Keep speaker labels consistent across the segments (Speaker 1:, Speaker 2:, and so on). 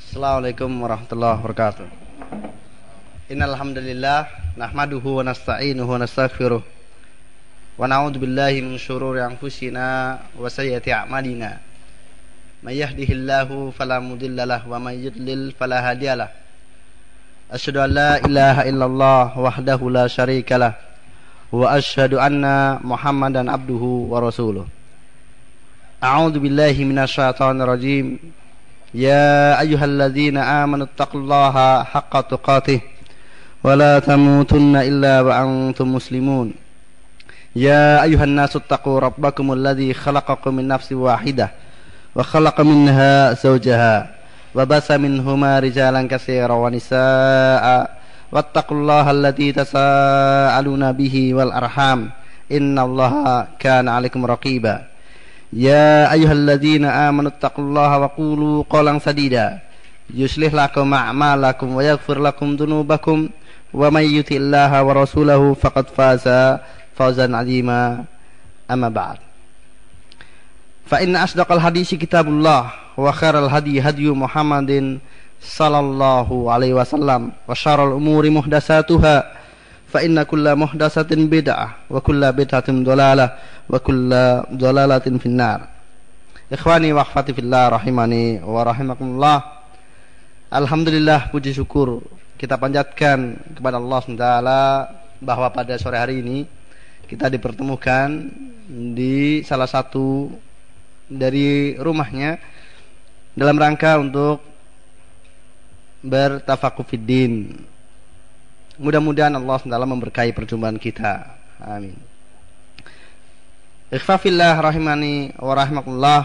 Speaker 1: Assalamualaikum warahmatullahi wabarakatuh. Innal hamdalillah nahmaduhu wa nasta'inuhu wa nastaghfiruh wa na'udzu billahi min shururi anfusina wa sayyiati a'malina. May yahdihillahu fala mudilla lahu wa may yudlil fala hadiyalah. Asyhadu an la ilaha illallah wahdahu la syarikalah wa asyhadu anna Muhammadan abduhu wa rasuluh. A'udzu billahi minasyaitonir rajim. Ya ayyuhalladzina amanu taqullaha haqqa tuqatih wa la tamutunna illa wa antum muslimun. Ya ayyuhan nasu taqu rabbakumul ladzi khalaqakum min nafsin wahidah wa khalaqa minha zawjaha wa basa minhuma rijalan katsiran wa nisaa'a wattaqullaha alladzi tasaaluna bihi wal arham innallaha kana 'alaikum raqiba. Ya ayyuhalladzina amanu taqullaha wa qulu qawlan sadida yuslih lakum a'malakum wa yaghfir lakum dhunubakum wa may yuti'illaha wa rasulahu faqad faza fawzan 'azima. Amma ba'd. Fa inna asdaqal hadisi kitabullah wa khairal hadi hadyu Muhammadin sallallahu alaihi wasallam wa syarrul umuri muhdatsatuha fa inna kulla muhdatsatin bid'ah wa kulla bid'atin dhalalah wa kulla dhalalatin finnar. Ikhwani wa akhwati fillah rahimani wa rahimakumullah. Alhamdulillah, puji syukur kita panjatkan kepada Allah SWT bahwa pada sore hari ini kita dipertemukan di salah satu dari rumahnya dalam rangka untuk bertafaqquh fiddin. Mudah-mudahan Allah SWT memberkahi perjumpaan kita. Amin. Ikhfafillah rahimani wa rahimakumullah.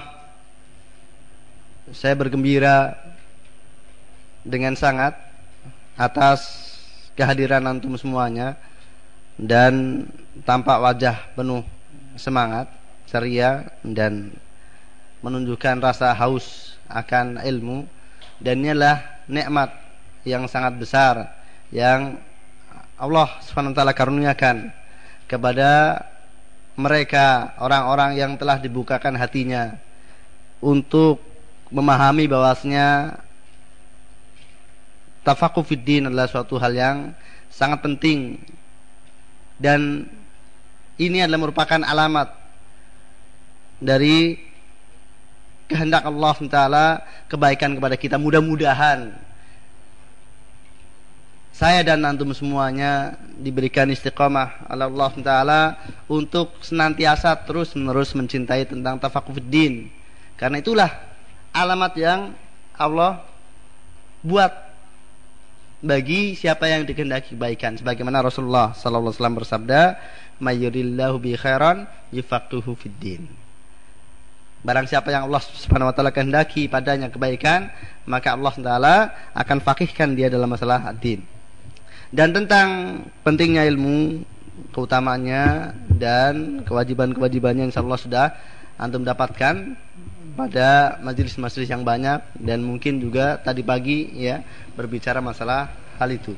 Speaker 1: Saya bergembira dengan sangat atas kehadiran antum semuanya dan tampak wajah penuh semangat, ceria dan menunjukkan rasa haus akan ilmu, dan inilah nikmat yang sangat besar yang Allah SWT karuniakan kepada mereka, orang-orang yang telah dibukakan hatinya untuk memahami bahwasanya tafaqquh fiddin adalah suatu hal yang sangat penting, dan ini adalah merupakan alamat dari kehendak Allah SWT kebaikan kepada kita. Mudah-mudahan saya dan antum semuanya diberikan istiqamah oleh Allah Ta'ala untuk senantiasa terus-menerus mencintai tentang tafaqquh fiddin. Karena itulah alamat yang Allah buat bagi siapa yang dikehendaki kebaikan. Sebagaimana Rasulullah sallallahu alaihi wasallam bersabda, "May yuridillahu bi khairan yufaqihuhu fiddin." Barang siapa yang Allah Subhanahu wa taala kehendaki padanya kebaikan, maka Allah Ta'ala akan faqihkan dia dalam masalah ad-din. Dan tentang pentingnya ilmu, keutamaannya dan kewajiban-kewajibannya insyaallah sudah antum dapatkan pada majelis-majelis yang banyak, dan mungkin juga tadi pagi ya berbicara masalah hal itu.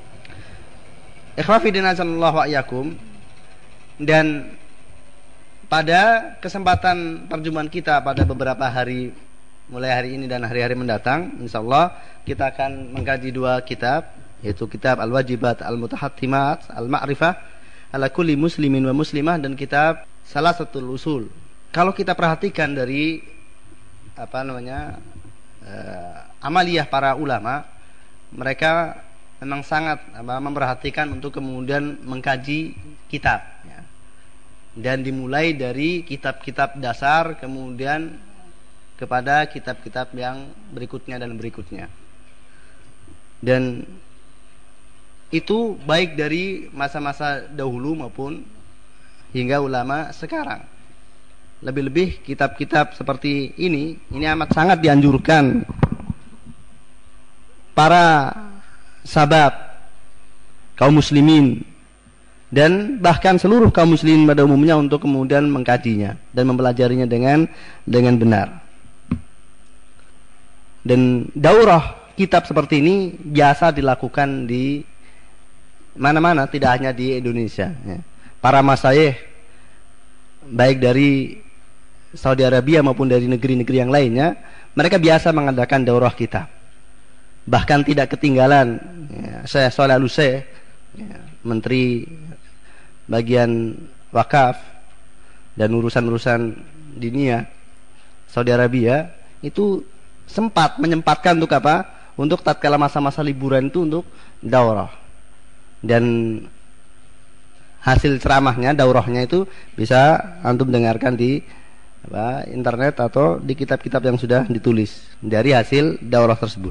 Speaker 1: Ikhwa fillah sallallahu wa iyyakum. Dan pada kesempatan perjumpaan kita pada beberapa hari mulai hari ini dan hari-hari mendatang, insyaallah kita akan mengkaji dua kitab, yaitu kitab Al-Wajibat Al-Mutahattimat Al-Ma'rifah ala kulli muslimin wa muslimah, dan kitab Salasatul Usul. Kalau kita perhatikan dari amaliyah para ulama, mereka memang sangat memperhatikan untuk kemudian mengkaji kitab ya. Dan dimulai dari kitab-kitab dasar, kemudian kepada kitab-kitab yang berikutnya dan berikutnya. Dan itu baik dari masa-masa dahulu maupun hingga ulama sekarang. Lebih-lebih kitab-kitab seperti ini amat sangat dianjurkan para sahabat, kaum muslimin, dan bahkan seluruh kaum muslimin pada umumnya untuk kemudian mengkajinya dan mempelajarinya dengan benar. Dan daurah kitab seperti ini biasa dilakukan di mana-mana, tidak hanya di Indonesia ya. Para masyayikh baik dari Saudi Arabia maupun dari negeri-negeri yang lainnya, mereka biasa mengadakan daurah kitab. bahkan tidak ketinggalan Syekh Shalih Al-Utsaimin, Menteri bagian wakaf dan urusan-urusan dinia Saudi Arabia, itu sempat menyempatkan untuk apa? Untuk tatkala masa-masa liburan itu untuk daurah. Dan hasil ceramahnya, daurahnya itu bisa antum dengarkan di internet atau di kitab-kitab yang sudah ditulis dari hasil daurah tersebut.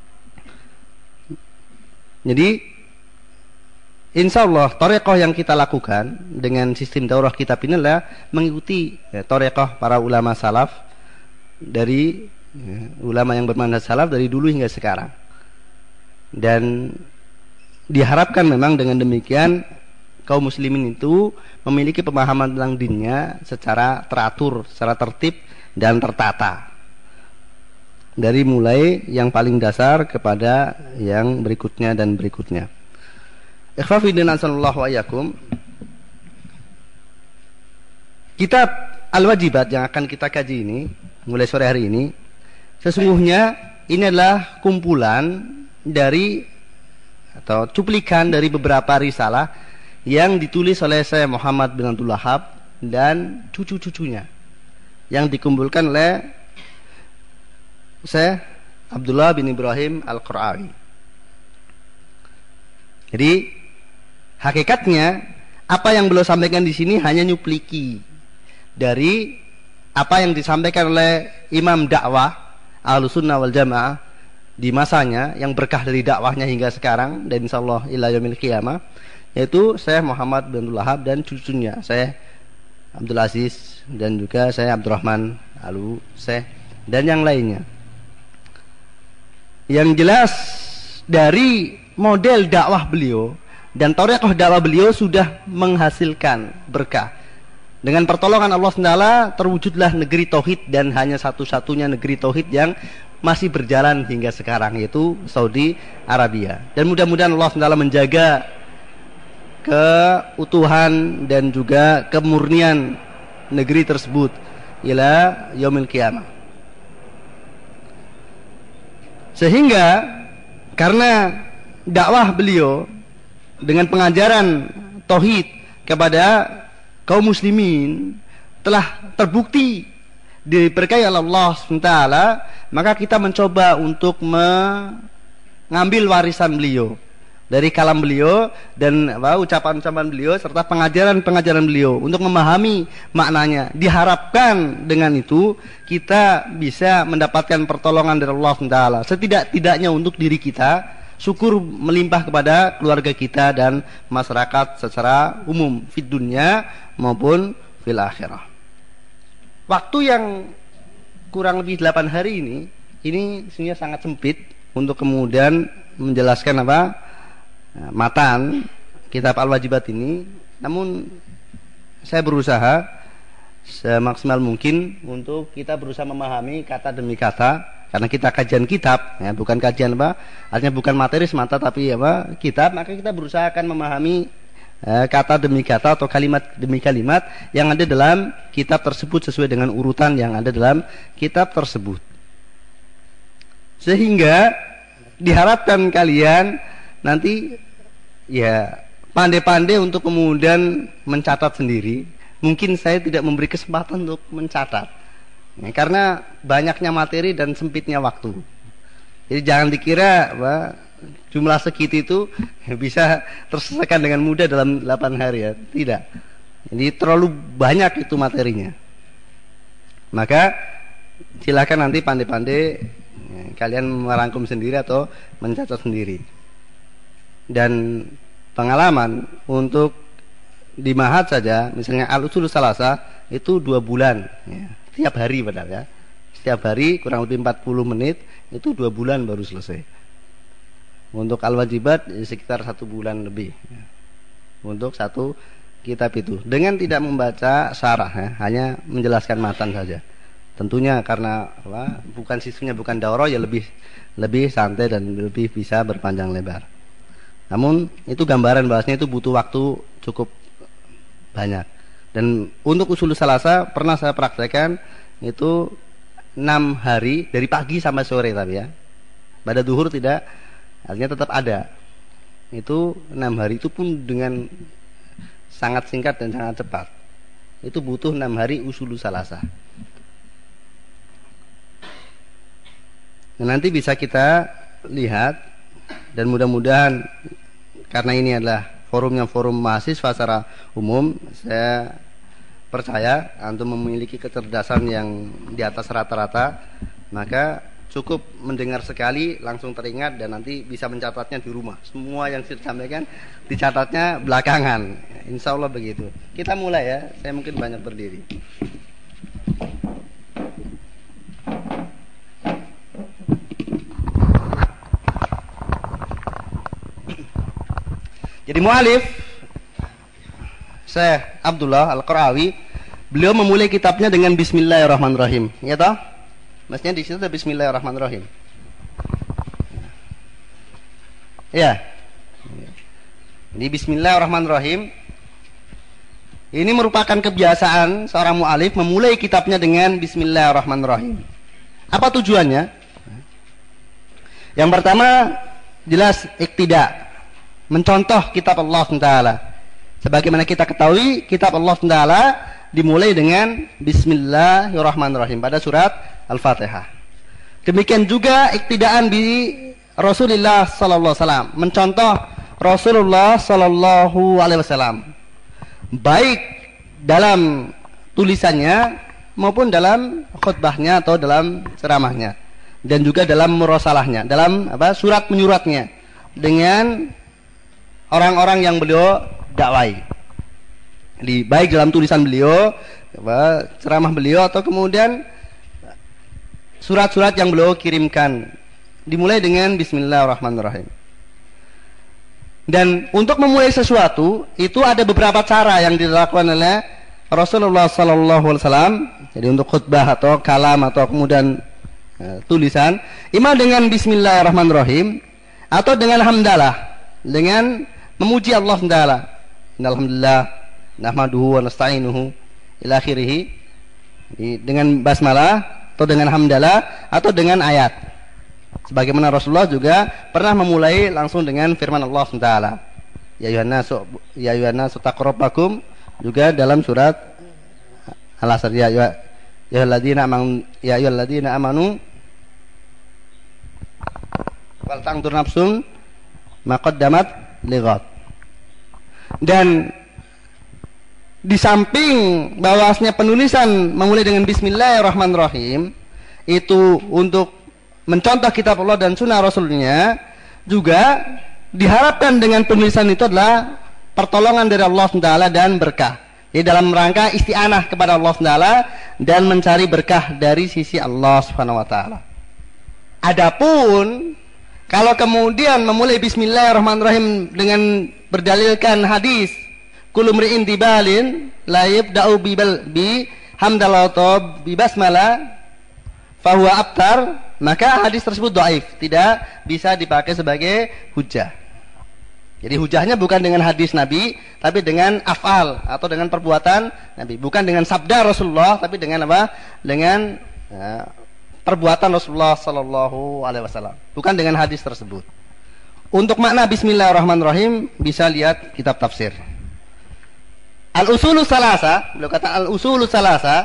Speaker 1: Jadi insya Allah thariqah yang kita lakukan dengan sistem daurah kitab ini adalah mengikuti thariqah para ulama salaf, dari ulama yang bermanhaj salaf dari dulu hingga sekarang. Dan diharapkan memang dengan demikian kaum muslimin itu memiliki pemahaman tentang dinnya secara teratur, secara tertib dan tertata, dari mulai yang paling dasar kepada yang berikutnya dan berikutnya. Ikhwafidin sallallahu ayyakum. Kitab Al-Wajibat yang akan kita kaji ini mulai sore hari ini, sesungguhnya ini adalah kumpulan dari atau cuplikan dari beberapa risalah yang ditulis oleh Syekh Muhammad bin Abdul Wahhab dan cucu-cucunya, yang dikumpulkan oleh Syekh Abdullah bin Ibrahim Al-Qura'i. Jadi hakikatnya apa yang beliau sampaikan di sini hanya nyupliki dari apa yang disampaikan oleh imam dakwah Ahlussunnah wal Jamaah di masanya, yang berkah dari dakwahnya hingga sekarang dan insyaallah ila yaumil qiyamah, yaitu Syekh Muhammad bin Abdul Wahhab dan cucunya Syekh Abdul Aziz dan juga Syekh Abdurrahman Al-Syekh dan yang lainnya. Yang jelas dari model dakwah beliau dan thariqah dakwah beliau sudah menghasilkan berkah. Dengan pertolongan Allah SWT terwujudlah negeri tauhid, dan hanya satu-satunya negeri tauhid yang masih berjalan hingga sekarang, yaitu Saudi Arabia. Dan mudah-mudahan Allah SWT menjaga keutuhan dan juga kemurnian negeri tersebut ila yaumil qiyamah. Sehingga karena dakwah beliau dengan pengajaran tauhid kepada kaum muslimin telah terbukti diberkahi oleh Allah SWT, maka kita mencoba untuk mengambil warisan beliau dari kalam beliau dan ucapan-ucapan beliau serta pengajaran-pengajaran beliau untuk memahami maknanya. Diharapkan dengan itu kita bisa mendapatkan pertolongan dari Allah SWT, setidak-tidaknya untuk diri kita, syukur melimpah kepada keluarga kita dan masyarakat secara umum, fid dunya maupun fil akhirah. Waktu yang kurang lebih 8 hari ini sebenarnya sangat sempit untuk kemudian menjelaskan matan kitab Al-Wajibat ini. Namun saya berusaha semaksimal mungkin untuk kita berusaha memahami kata demi kata, karena kita kajian kitab ya, bukan kajian artinya bukan materi semata tapi kitab, maka kita berusaha akan memahami kata demi kata atau kalimat demi kalimat yang ada dalam kitab tersebut sesuai dengan urutan yang ada dalam kitab tersebut, sehingga diharapkan kalian nanti ya pandai-pandai untuk kemudian mencatat sendiri. Mungkin saya tidak memberi kesempatan untuk mencatat karena banyaknya materi dan sempitnya waktu. Jadi jangan dikira jumlah segitu itu bisa terselesaikan dengan mudah dalam 8 hari ya. Tidak. Jadi terlalu banyak itu materinya. Maka silakan nanti pandai-pandai kalian merangkum sendiri atau mencatat sendiri. Dan pengalaman untuk di Mahat saja, misalnya Al-Usul Salasa itu 2 bulan ya. Setiap hari padahal ya. Setiap hari kurang lebih 40 menit, itu 2 bulan baru selesai. Untuk Al-Wajibat sekitar 1 bulan lebih ya. Untuk satu kitab itu dengan tidak membaca syarah ya, hanya menjelaskan matan saja. Tentunya karena bukan sistemnya bukan daurah ya, lebih santai dan lebih bisa berpanjang lebar. Namun itu gambaran bahasanya itu butuh waktu cukup banyak. Dan untuk Usul Salasa pernah saya praktekkan itu 6 hari dari pagi sampai sore tapi ya. Pada duhur tidak, artinya tetap ada. Itu 6 hari itu pun dengan sangat singkat dan sangat cepat. Itu butuh 6 hari usulu salasa. Nah, nanti bisa kita lihat, dan mudah-mudahan karena ini adalah forum mahasiswa secara umum, saya percaya antum memiliki kecerdasan yang di atas rata-rata, maka cukup mendengar sekali langsung teringat dan nanti bisa mencatatnya di rumah. Semua yang saya sampaikan dicatatnya belakangan. Insya Allah begitu. Kita mulai ya. Saya mungkin banyak berdiri. Jadi mu'alif Syekh Abdullah Al-Qarawi, beliau memulai kitabnya dengan Bismillahirrahmanirrahim. Ya toh? Maksudnya di situ ada Bismillahirrahmanirrahim. Ya. Ini Bismillahirrahmanirrahim. Ini merupakan kebiasaan seorang mu'alif memulai kitabnya dengan Bismillahirrahmanirrahim. Apa tujuannya? Yang pertama jelas iktida, mencontoh kitab Allah SWT. Sebagaimana kita ketahui, kitab Allah SWT dimulai dengan Bismillahirrahmanirrahim pada surat Al-Fatihah. Demikian juga iktidaan bi Rasulullah sallallahu alaihi wasallam, mencontoh Rasulullah sallallahu alaihi wasallam, baik dalam tulisannya maupun dalam khutbahnya atau dalam ceramahnya, dan juga dalam murasalahnya, dalam surat menyuratnya dengan orang-orang yang beliau dakwai. Baik dalam tulisan beliau, ceramah beliau, atau kemudian surat-surat yang beliau kirimkan, dimulai dengan Bismillahirrahmanirrahim. Dan untuk memulai sesuatu itu ada beberapa cara yang dilakukan oleh Rasulullah sallallahu alaihi wasallam. Jadi untuk khutbah atau kalam atau kemudian tulisan, imam dengan Bismillahirrahmanirrahim atau dengan hamdalah, dengan memuji Allah Taala. Alhamdulillah nahmaduhu wa nasta'inuhu ila akhirih, dengan basmalah atau dengan hamdalah atau dengan ayat. Sebagaimana Rasulullah juga pernah memulai langsung dengan firman Allah SWT. Ya ayyuhan nasu taqrabakum, juga dalam surat Al-Asr, ya ayyuhalladzina amanu wal tanzur nafsum ma qaddamat lighad. Dan di samping bahwasanya penulisan memulai dengan Bismillahirrahmanirrahim itu untuk mencontoh kitab Allah dan sunnah Rasulnya, juga diharapkan dengan penulisan itu adalah pertolongan dari Allah SWT dan berkah. Jadi dalam rangka isti'anah kepada Allah SWT dan mencari berkah dari sisi Allah SWT. Adapun kalau kemudian memulai Bismillahirrahmanirrahim dengan berdalilkan hadis kullu mri'in tibalin la yabda'u bi hamdalah atau bi basmalah fahuwa abtar, maka hadis tersebut dhaif, tidak bisa dipakai sebagai hujah. Jadi hujahnya bukan dengan hadis Nabi, tapi dengan af'al atau dengan perbuatan Nabi, bukan dengan sabda Rasulullah, tapi dengan apa? Dengan perbuatan Rasulullah sallallahu alaihi wasallam, bukan dengan hadis tersebut. Untuk makna Bismillahirrahmanirrahim bisa lihat kitab tafsir. Al-usulu salasa, beliau kata al-usulu salasa.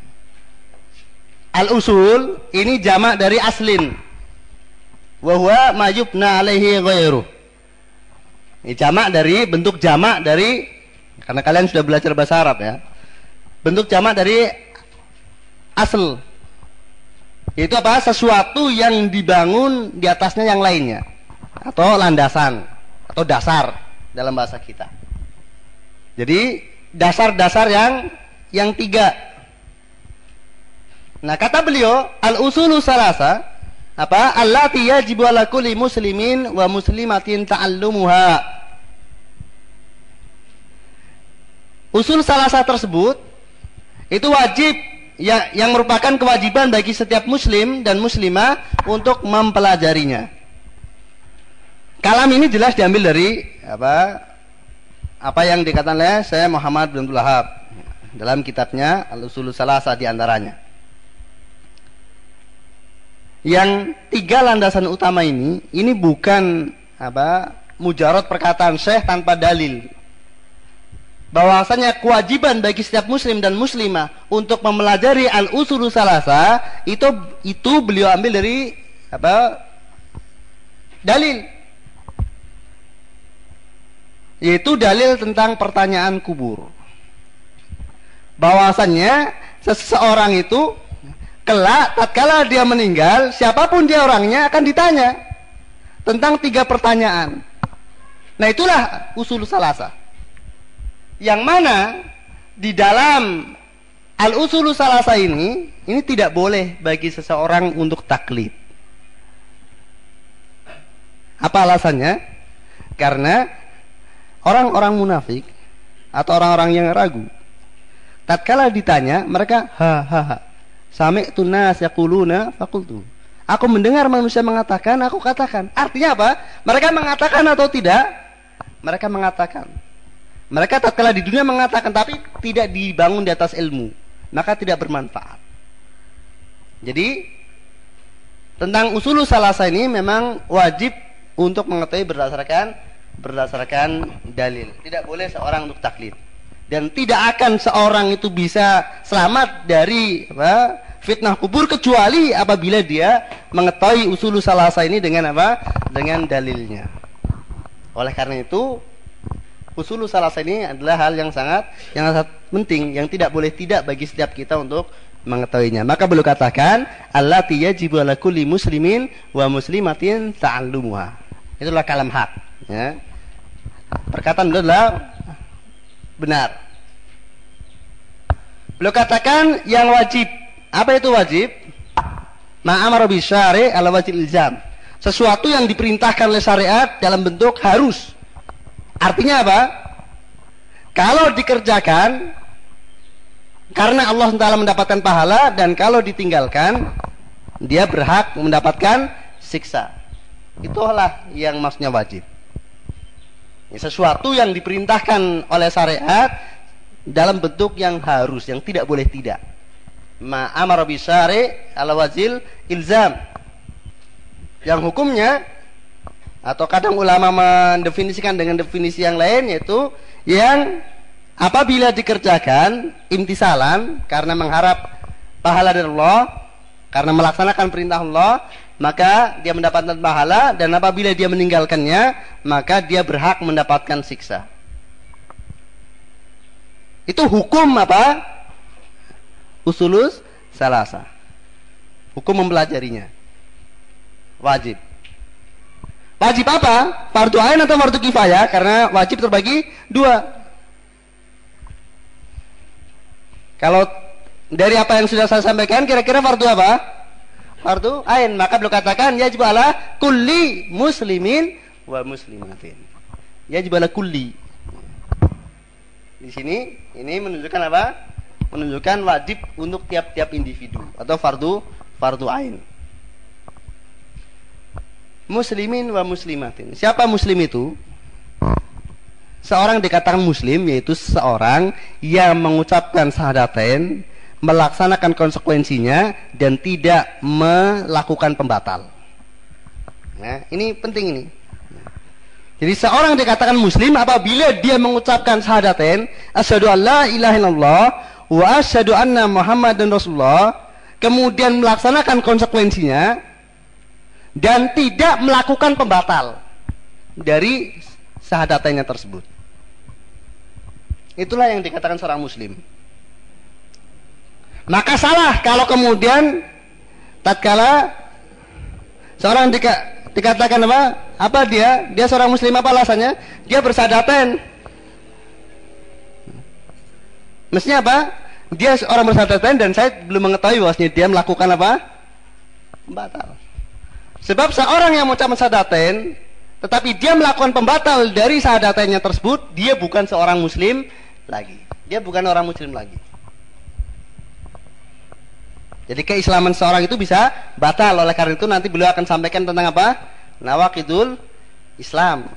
Speaker 1: Al-usul ini jamak dari aslin. Wa huwa ma yubna alaihi ghairu. Ini jamak dari, bentuk jamak dari, karena kalian sudah belajar bahasa Arab ya. Bentuk jamak dari asl. Itu apa? Sesuatu yang dibangun di atasnya yang lainnya, atau landasan, atau dasar dalam bahasa kita. Jadi dasar-dasar yang tiga. Nah, kata beliau, al-usulu salasa, apa? Allati yajibu ala kulli muslimin wa muslimatin ta'allumuha. Usul salasa tersebut itu wajib, yang merupakan kewajiban bagi setiap muslim dan muslimah untuk mempelajarinya. Kalam ini jelas diambil dari apa yang dikatakan oleh saya Muhammad bin Abdul Wahab dalam kitabnya Al-Usulus Salasa di antaranya. Yang tiga landasan utama ini bukan mujarad perkataan syekh tanpa dalil. Bahwasanya kewajiban bagi setiap muslim dan muslimah untuk mempelajari al-usulus salasa itu beliau ambil dari dalil, yaitu dalil tentang pertanyaan kubur. Bahwasanya seseorang itu kelak tatkala dia meninggal, siapapun dia orangnya akan ditanya tentang tiga pertanyaan. Nah, itulah usul salasa. Yang mana di dalam al-usul salasa ini tidak boleh bagi seseorang untuk taklid. Apa alasannya? Karena orang-orang munafik atau orang-orang yang ragu, tatkala ditanya mereka sami'tu nas yaquluna faqultu. Aku mendengar manusia mengatakan, aku katakan. Artinya apa? Mereka mengatakan atau tidak? Mereka mengatakan. Mereka tatkala di dunia mengatakan, tapi tidak dibangun di atas ilmu, maka tidak bermanfaat. Jadi tentang usul salasa ini memang wajib untuk mengetahui berdasarkan dalil. Tidak boleh seorang untuk taklid. Dan tidak akan seorang itu bisa selamat dari fitnah kubur kecuali apabila dia mengetahui usul salasa ini dengan dengan dalilnya. Oleh karena itu usul salasa ini adalah hal yang sangat penting, yang tidak boleh tidak bagi setiap kita untuk mengetahuinya. Maka beliau katakan allati yajibu ala kulli muslimin wa muslimatin ta'allumuha. Itulah kalam hak, ya. Perkataan beliau adalah benar. Beliau katakan yang wajib. Apa itu wajib? Ma'amara bi syari' ala wajhil ilzam. Sesuatu yang diperintahkan oleh syariat dalam bentuk harus. Artinya apa? Kalau dikerjakan karena Allah Ta'ala mendapatkan pahala, dan kalau ditinggalkan dia berhak mendapatkan siksa. Itulah yang maksudnya wajib. Sesuatu yang diperintahkan oleh syariat dalam bentuk yang harus, yang tidak boleh tidak. Ma'amara bi syari' ala wajhil ilzam. Yang hukumnya, atau kadang ulama mendefinisikan dengan definisi yang lain, yaitu yang apabila dikerjakan imtisalan karena mengharap pahala dari Allah, karena melaksanakan perintah Allah, maka dia mendapatkan pahala, dan apabila dia meninggalkannya maka dia berhak mendapatkan siksa. Itu hukum usulus salasa. Hukum mempelajarinya. Wajib. Wajib apa? Fardu ain atau fardu kifayah? Karena wajib terbagi dua. Kalau dari apa yang sudah saya sampaikan, kira-kira fardu apa? Fardu ain. Maka beliau katakan yajib ala kulli muslimin wa muslimatin. Yajib ala kulli. Di sini ini menunjukkan apa? Menunjukkan wajib untuk tiap-tiap individu atau fardu ain. Muslimin wa muslimatin. Siapa muslim itu? Seorang dikatakan muslim yaitu seorang yang mengucapkan syahadatain, melaksanakan konsekuensinya, dan tidak melakukan pembatal. Nah, ini penting ini. Jadi seorang dikatakan muslim apabila dia mengucapkan syahadatain, asyhadu an la ilaha illallah wa asyhadu anna muhammadan rasulullah, kemudian melaksanakan konsekuensinya dan tidak melakukan pembatal dari syahadatannya tersebut. Itulah yang dikatakan seorang muslim. Maka salah kalau kemudian tatkala seorang dikatakan apa dia seorang muslim, apa alasannya? Dia bersyahadatain. Mestinya apa? Dia seorang bersyahadatain dan saya belum mengetahui bahwasanya dia melakukan pembatal. Sebab seorang yang mengucapkan syahadatain tetapi dia melakukan pembatal dari syahadatannya tersebut, dia bukan seorang muslim lagi. Dia bukan orang muslim lagi. Jadi keislaman seorang itu bisa batal. Oleh karena itu nanti beliau akan sampaikan tentang apa? Nawaqidul Islam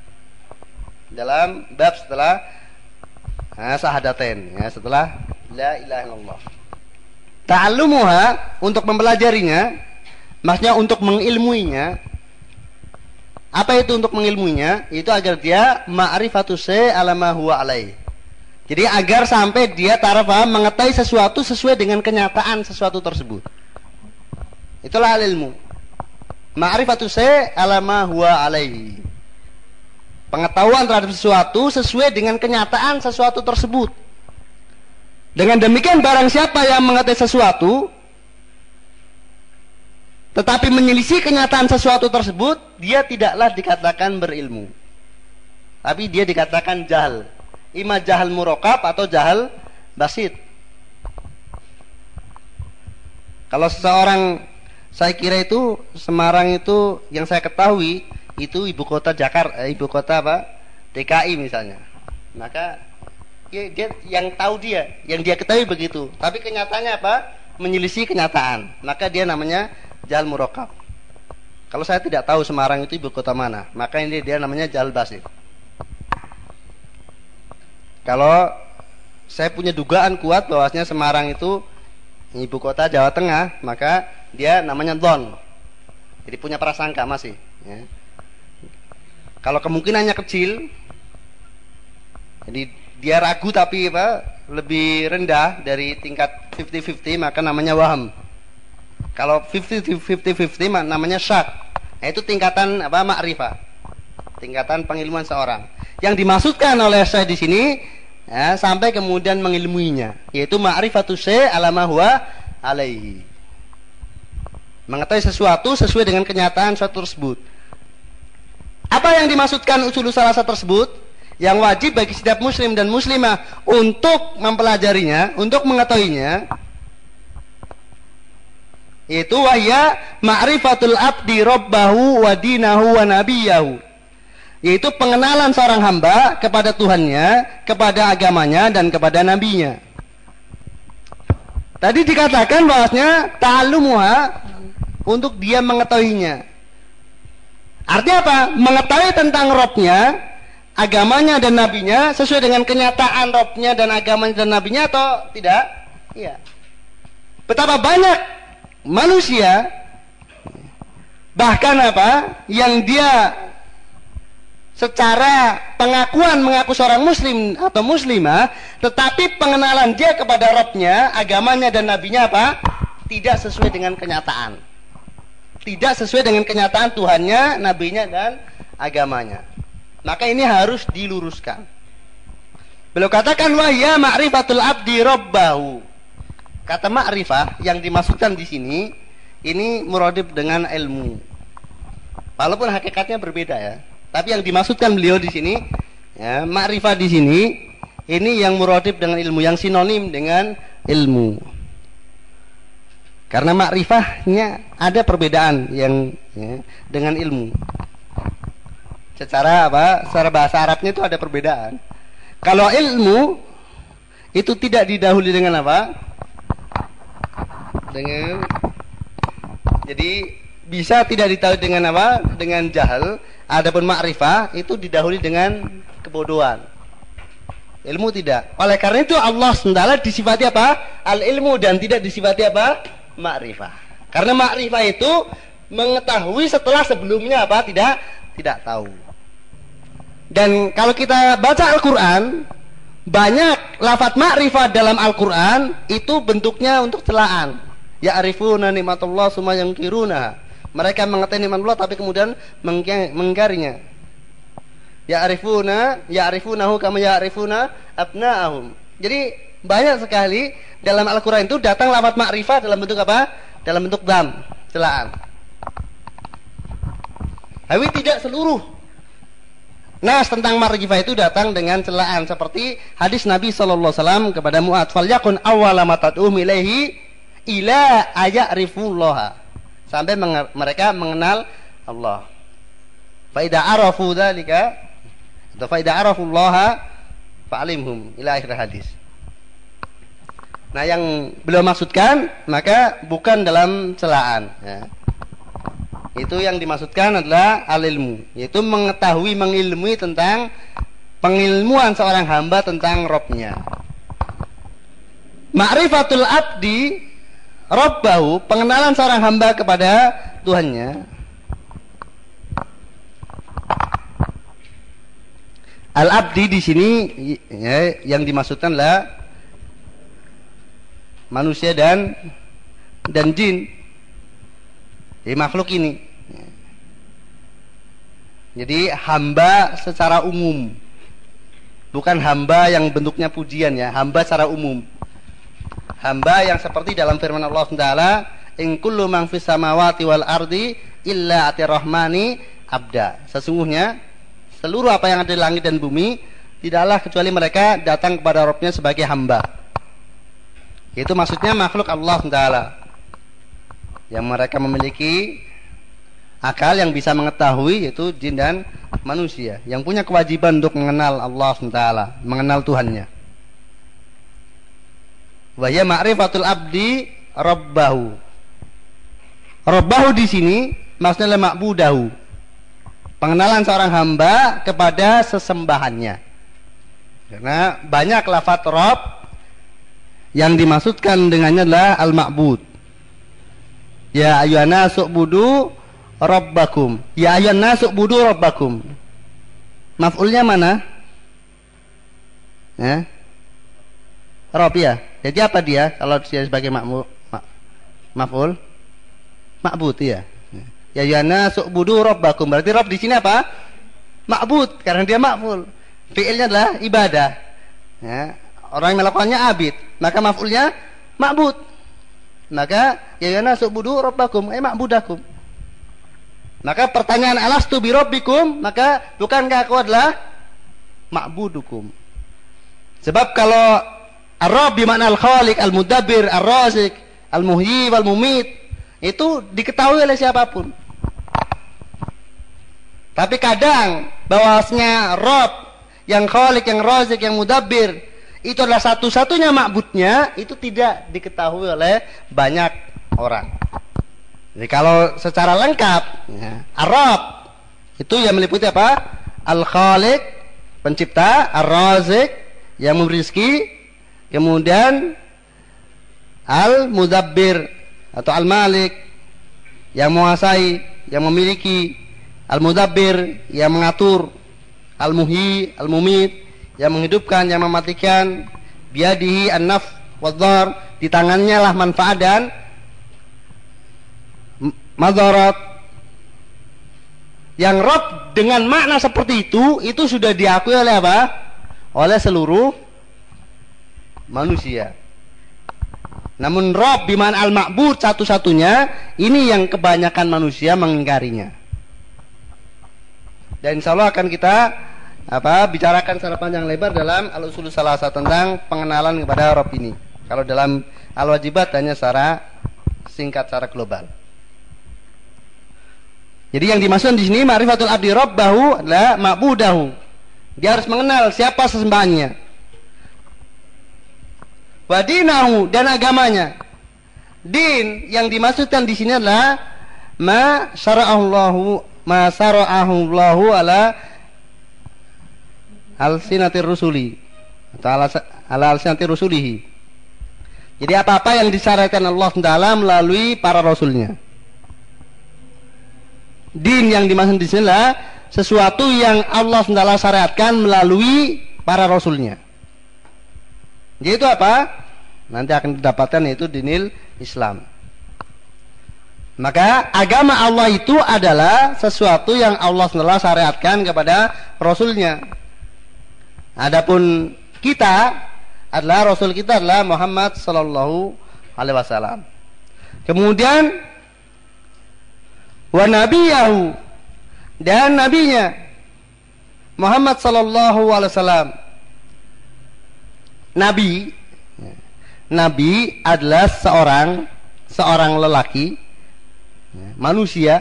Speaker 1: dalam bab setelah syahadatain, ya, setelah la ilaha illallah. Ta'allumuha, untuk mempelajarinya, Maksudnya untuk mengilmuinya. Apa itu untuk mengilmuinya? Itu agar dia ma'rifatu syai' ala ma huwa alaih. Jadi agar sampai dia taraf mengetahui sesuatu sesuai dengan kenyataan sesuatu tersebut. Itulah ilmu. Ma'rifatu syai' ala ma huwa alaihi. Pengetahuan terhadap sesuatu sesuai dengan kenyataan sesuatu tersebut. Dengan demikian barang siapa yang mengetahui sesuatu tetapi menyelisih kenyataan sesuatu tersebut, dia tidaklah dikatakan berilmu. Tapi dia dikatakan jahal. Ima jahal murokab atau jahal basit. Kalau seseorang, saya kira itu Semarang itu yang saya ketahui itu ibu kota Jakarta, ibu kota apa? DKI misalnya. Maka dia yang tahu yang dia ketahui begitu. Tapi kenyataannya apa? Menyelisih kenyataan. Maka dia namanya jahal murokab. Kalau saya tidak tahu Semarang itu ibu kota mana, maka ini dia namanya jahal basit. Kalau saya punya dugaan kuat bahwasanya Semarang itu ibu kota Jawa Tengah, maka dia namanya dhon. Jadi punya prasangka masih. Ya. Kalau kemungkinannya kecil, jadi dia ragu tapi lebih rendah dari tingkat 50-50, maka namanya waham. Kalau 50-50 namanya syak. Nah, itu tingkatan ma'rifah. Tingkatan pengilmuan seorang. Yang dimaksudkan oleh saya di sini ya, sampai kemudian mengilmuinya, yaitu ma'rifatu syai' ala ma huwa alaihi. Mengetahui sesuatu sesuai dengan kenyataan suatu tersebut. Apa yang dimaksudkan usul salasa tersebut? Yang wajib bagi setiap muslim dan muslimah untuk mempelajarinya, untuk mengetahuinya, yaitu wahya ma'rifatul abdi rabbahu wa dinahu wa nabiyahu, yaitu pengenalan seorang hamba kepada Tuhannya, kepada agamanya dan kepada nabinya. Tadi dikatakan bahwasanya ta'allumuha, untuk dia mengetahuinya. Artinya apa? Mengetahui tentang Rabbnya, agamanya dan nabinya sesuai dengan kenyataan Rabbnya dan agamanya dan nabinya atau tidak? Iya. Betapa banyak manusia bahkan yang dia secara pengakuan mengaku seorang muslim atau muslimah, tetapi pengenalan dia kepada Rabbnya, agamanya dan nabinya tidak sesuai dengan kenyataan, tidak sesuai dengan kenyataan Tuhannya, nabinya dan agamanya. Maka ini harus diluruskan. Beliau katakan wahya ma'rifatul abdi rabbahu. Kata ma'rifah yang dimaksudkan di sini ini muradif dengan ilmu. Walaupun hakikatnya berbeda ya. Tapi yang dimaksudkan beliau di sini ya, ma'rifah di sini ini yang muradif dengan ilmu, yang sinonim dengan ilmu. Karena ma'rifahnya ada perbedaan yang ya, dengan ilmu. Secara secara bahasa Arabnya itu ada perbedaan. Kalau ilmu itu tidak didahului dengan jadi bisa tidak ditahui dengan dengan jahal. Adapun ma'rifah itu didahului dengan kebodohan. Ilmu tidak. Oleh karena itu Allah SWT disifati al-ilmu dan tidak disifati ma'rifah. Karena ma'rifah itu mengetahui setelah sebelumnya tidak tahu. Dan kalau kita baca Al-Qur'an, banyak lafaz ma'rifah dalam Al-Qur'an itu bentuknya untuk celaan. Ya'rifuna nikmatullah summa yangkiruna. Mereka mengetahui nikmat Allah tapi kemudian mengingkarinya. Ya'rifunahu kama ya'rifuna abna'ahum. Jadi banyak sekali dalam Al-Qur'an itu datang lafaz ma'rifah dalam bentuk Dalam bentuk dham, celaan. Tapi tidak seluruh nas tentang ma'rifah itu datang dengan celaan, seperti hadis Nabi sallallahu alaihi wasallam kepada Mu'adz, "Falyakun awwala ma tad'um ilaihi ila aya'rifullaha." Sampai mereka mengenal Allah. Fa idza arafu dzalika, atau fa idza arafullaha fa'alimhum, ila akhir hadis. Nah, yang beliau maksudkan maka bukan dalam celaan ya. Itu yang dimaksudkan adalah al-ilmu, yaitu mengetahui, mengilmui tentang pengilmuan seorang hamba tentang Rabbnya. Ma'rifatul abdi Rabbahu, pengenalan seorang hamba kepada Tuhannya. Al-abdi di sini ya, yang dimaksudkanlah manusia dan jin. Jadi makhluk ini. Jadi hamba secara umum. Bukan hamba yang bentuknya pujian ya, hamba secara umum. Hamba yang seperti dalam firman Allah Taala, "In kullu man fis samawati wal ardi illa atir rahmani abda." Sesungguhnya seluruh apa yang ada di langit dan bumi tidaklah kecuali mereka datang kepada Rabb-nya sebagai hamba. Itu maksudnya makhluk Allah Taala yang mereka memiliki akal yang bisa mengetahui, yaitu jin dan manusia yang punya kewajiban untuk mengenal Allah Taala, mengenal Tuhannya. Wa ya ma'rifatul abdi rabbahu. Rabbahu di sini maksudnya ma'budahu, pengenalan seorang hamba kepada sesembahannya. Karena banyak lafaz Rabb yang dimaksudkan dengannya adalah al-ma'bud. Ya ayyuhan nasu ubudu rabbakum. Ya ayyuhan nasu ubudu rabbakum. Maf'ulnya mana? Ya. Rabb ya. Jadi apa dia kalau dia sebagai maf'ul? Ma'bud ya. Ya ayyuhan nasu ubudu rabbakum. Berarti Rabb di sini apa? Ma'bud, karena dia maf'ul. Fi'ilnya adalah ibadah. Ya. Orang yang melakukannya abid, maka maf'ulnya ma'bud. Maka ya ayyuhan nasu ubudu rabbakum, ma'budakum. Maka pertanyaan alastu bi rabbikum, maka bukankah aku adalah ma'budukum? Sebab kalau ar-rabb bima'na al-khaliq, al-mudabbir, ar-razik, al-muhyi wal mumit, itu diketahui oleh siapapun. Tapi kadang bahwasanya Rabb yang khaliq, yang razik, yang mudabbir itu adalah satu-satunya ma'budnya, itu tidak diketahui oleh banyak orang. Jadi kalau secara lengkap ya, Ar-Rabb itu yang meliputi apa? Al-Khaliq, pencipta, Ar-Razik yang memberi rezeki, kemudian Al-Mudabbir atau Al-Malik yang menguasai, yang memiliki, Al-Mudabbir yang mengatur, Al-Muhyi, Al-Mumit yang menghidupkan, yang mematikan, biadihi an-naf wadh-dhar, di tangannya lah manfaat dan madarat. Yang Rabb dengan makna seperti itu sudah diakui oleh apa? Oleh seluruh manusia. Namun Rabb biman al-ma'bud satu-satunya, ini yang kebanyakan manusia mengingkarinya. Dan insyaallah akan kita bicarakan secara panjang lebar dalam al-usul salasa tentang pengenalan kepada Rabb ini. Kalau dalam al-wajibat hanya secara singkat, secara global. Jadi yang dimaksud di sini ma'rifatul abdi rabbahu adalah ma'budahu. Dia harus mengenal siapa sesembahannya. Wa dinahu, dan agamanya. Din yang dimaksudkan di sini adalah ma syara'ahu Allahu ala al-sinatir rusuli atau ala al-sinatir rusulihi. Jadi apa-apa yang disyariatkan Allah Taala melalui para rasulnya. Din yang dimaksud di sini adalah sesuatu yang Allah Taala syariatkan melalui para rasulnya. Jadi itu apa? Nanti akan didapatkan, yaitu dinil Islam. Maka agama Allah itu adalah sesuatu yang Allah Taala syariatkan kepada rasulnya. Adapun kita adalah rasul kita adalah Muhammad sallallahu alaihi wasallam. Kemudian wa nabiyahu, dan nabinya Muhammad sallallahu alaihi wasallam. Nabi adalah seorang lelaki, manusia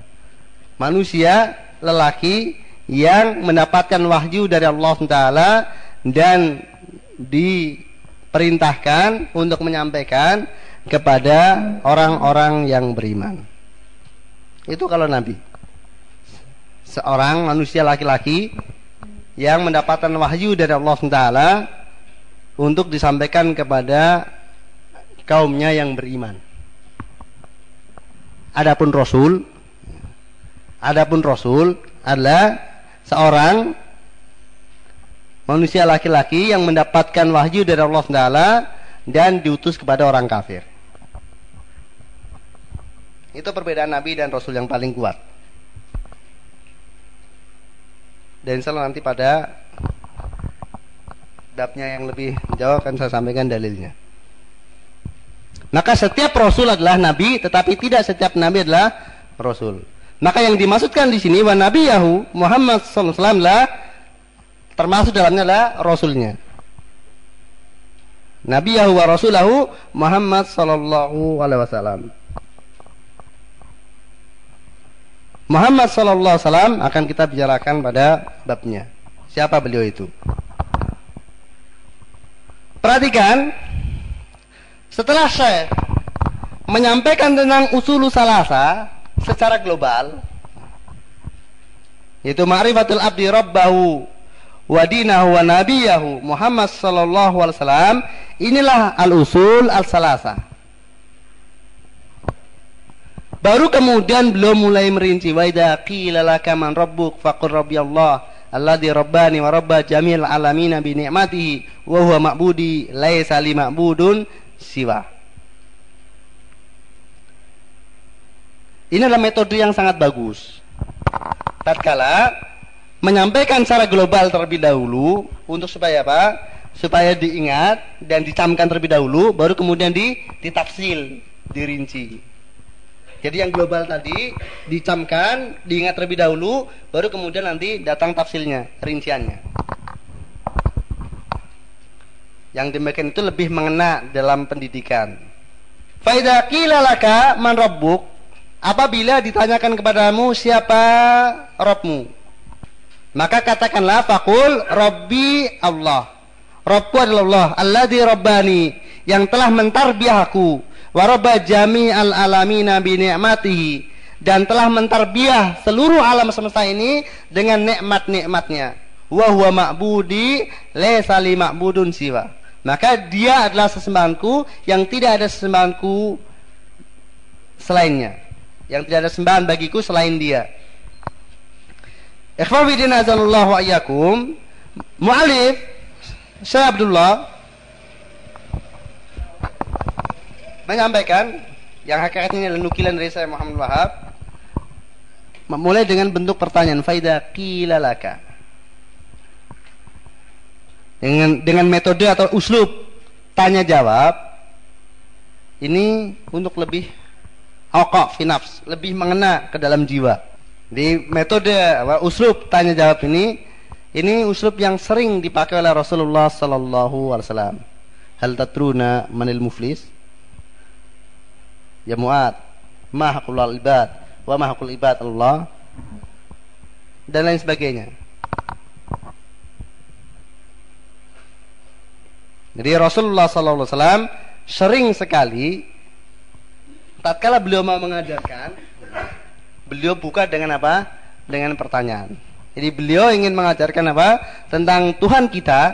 Speaker 1: lelaki yang mendapatkan wahyu dari Allah Taala dan diperintahkan untuk menyampaikan kepada orang-orang yang beriman. Itu kalau Nabi, seorang manusia laki-laki yang mendapatkan wahyu dari Allah Taala untuk disampaikan kepada kaumnya yang beriman. Adapun Rasul adalah seorang manusia laki-laki yang mendapatkan wahyu dari Allah Taala dan diutus kepada orang kafir. Itu perbedaan Nabi dan Rasul yang paling kuat. Dan insya Allah nanti pada babnya yang lebih jauh akan saya sampaikan dalilnya. Maka setiap Rasul adalah Nabi, tetapi tidak setiap Nabi adalah Rasul. Maka yang dimaksudkan di sini wa nabiyahu Muhammad sallallahu alaihi wasallam lah, termasuk dalamnya adalah Rasulnya. Nabiyahu wa Rasulahu Muhammad sallallahu alaihi wasallam. Muhammad sallallahu alaihi wasallam akan kita bicarakan pada babnya. Siapa beliau itu? Perhatikan, setelah Syekh menyampaikan tentang usul salasa secara global, yaitu ma'rifatul abdi rabbahu wa dinahu wa nabiyahu Muhammad sallallahu alaihi wasallam, inilah al-usul al-salasa. Baru kemudian beliau mulai merinci, wa idza qila laka man rabbuk faqur rabbiyallah alladzi rabbani wa rabba jamil alamin bi ni'matihi wa huwa ma'budi laisa li ma'budun siwa. Ini adalah metode yang sangat bagus. Tatkala menyampaikan secara global terlebih dahulu untuk supaya apa? Supaya diingat dan dicamkan terlebih dahulu, baru kemudian ditafsil, dirinci. Jadi yang global tadi dicamkan, diingat terlebih dahulu, baru kemudian nanti datang tafsilnya, rinciannya. Yang demikian itu lebih mengena dalam pendidikan. Fa idza qila laka man rabbuk, apabila ditanyakan kepadamu siapa Rabbmu, maka katakanlah faqul Rabbi Allah. Rabbku adalah Allah, alladzi rabbani, yang telah mentarbiah aku, wa rabba jami'al alamina bi ni'matihi, dan telah mentarbiah seluruh alam semesta ini dengan nikmat-nikmatnya. Wa huwa ma'budi laisa li ma'budun siwa. Maka dia adalah sesembahanku yang tidak ada sesembahanku selainnya, yang tidak ada sembahan bagiku selain dia. Ikhwan fillah azanallahu wa iyyakum, mu'allif Syekh Abdullah menyampaikan yang hakikatnya adalah nukilan dari saya Muhammad Wahab, mulai dengan bentuk pertanyaan fa idza qila laka, dengan metode atau uslub tanya jawab. Ini untuk lebih aqa fi nafs, lebih mengena ke dalam jiwa. Di metode uslub tanya jawab ini uslub yang sering dipakai oleh Rasulullah sallallahu alaihi wasallam. Hal tatruna manil muflis? Ya Mu'ad, ma haqqul ibad wa ma haqqul ibad Allah, dan lain sebagainya. Jadi Rasulullah sallallahu alaihi wasallam sering sekali tatkala beliau mau mengajarkan, beliau buka dengan apa? Dengan pertanyaan. Jadi beliau ingin mengajarkan apa? Tentang Tuhan kita.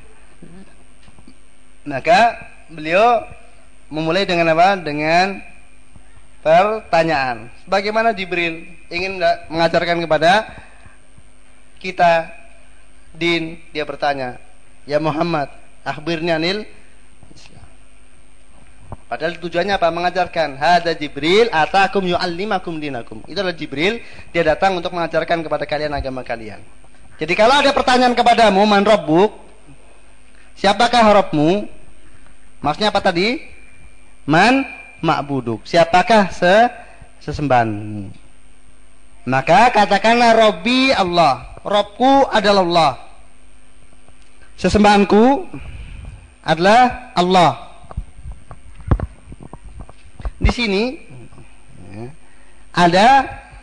Speaker 1: Maka beliau memulai dengan apa? Dengan pertanyaan. Bagaimana Jibril ingin mengajarkan kepada kita din, dia bertanya, ya Muhammad, akhbirni anil Islam. Padahal tujuannya apa? Mengajarkan. Hadza Jibril atakum yu'allimakum dinakum. Itu adalah Jibril, dia datang untuk mengajarkan kepada kalian agama kalian. Jadi kalau ada pertanyaan kepadamu, man rabbuk, siapakah Rabbmu? Maksudnya apa tadi? Man ma'buduk, siapakah sesembahanmu? Maka katakanlah Rabbi Allah, Rabbku adalah Allah, sesembahanku adalah Allah. Di sini ada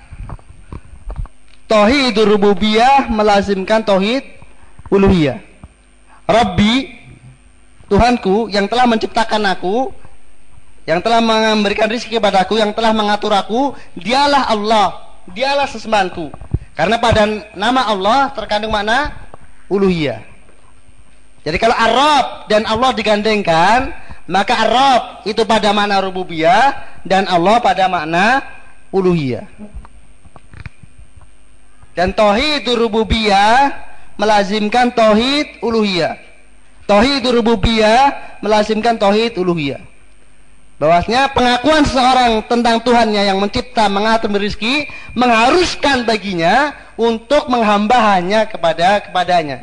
Speaker 1: tauhid rububiyah melazimkan tauhid uluhiyah. Rabbi, Tuhanku yang telah menciptakan aku, yang telah memberikan rezeki kepadaku, yang telah mengatur aku, dialah Allah, dialah sesembahanku. Karena pada nama Allah terkandung makna uluhiyah. Jadi kalau Ar-Rabb dan Allah digandengkan, maka Ar-Rabb itu pada makna rububiyah dan Allah pada makna uluhiyah. Dan tauhid rububiyah melazimkan tauhid uluhiyah. Tauhid rububiyah melazimkan tauhid uluhiyah. Bahwasanya pengakuan seseorang tentang Tuhannya yang mencipta, mengatur rezeki, mengharuskan baginya untuk menghamba hanya kepadanya.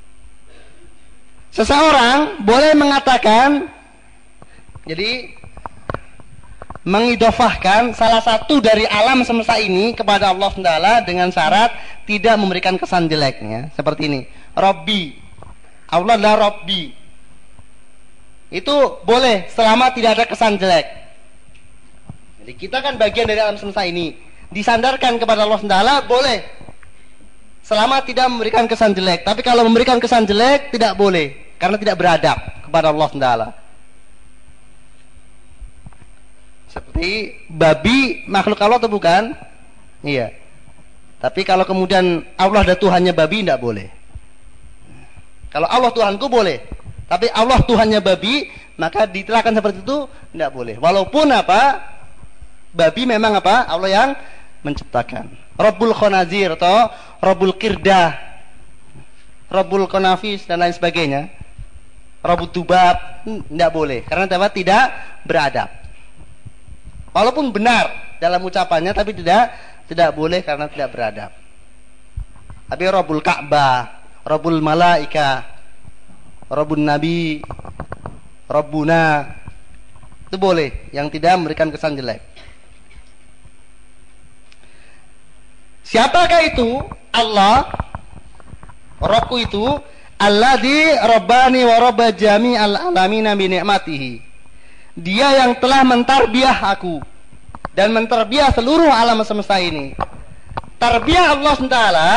Speaker 1: Seseorang boleh mengatakan, jadi mengidofahkan salah satu dari alam semesta ini kepada Allah SWT dengan syarat tidak memberikan kesan jeleknya. Seperti ini, Rabbi, Allah adalah Rabbi. Itu boleh selama tidak ada kesan jelek. Jadi kita kan bagian dari alam semesta ini, disandarkan kepada Allah SWT boleh selama tidak memberikan kesan jelek. Tapi kalau memberikan kesan jelek tidak boleh, karena tidak beradab kepada Allah SWT. Seperti babi makhluk Allah atau bukan? Iya. Tapi kalau kemudian Allah ada Tuhannya babi, tidak boleh. Kalau Allah Tuhanku boleh, tapi Allah Tuhannya babi, maka diterangkan seperti itu tidak boleh. Walaupun apa? Babi memang apa? Allah yang menciptakan. Rabbul Khonazir atau Rabbul Qirdah, Rabbul Konafis dan lain sebagainya. Rabbul Tubab, tidak boleh karena apa? Tidak beradab. Walaupun benar dalam ucapannya, tapi tidak boleh karena tidak beradab. Tapi Rabbul Ka'bah, Rabbul Malaika, Rabbun Nabi, Rabbuna, itu boleh, yang tidak memberikan kesan jelek. Siapakah itu? Allah. Rabbku itu alladzi rabbani wa rabba jami'al alamina bi ni'matihi. Dia yang telah mentarbiah aku dan mentarbiah seluruh alam semesta ini. Tarbiyah Allah SWT,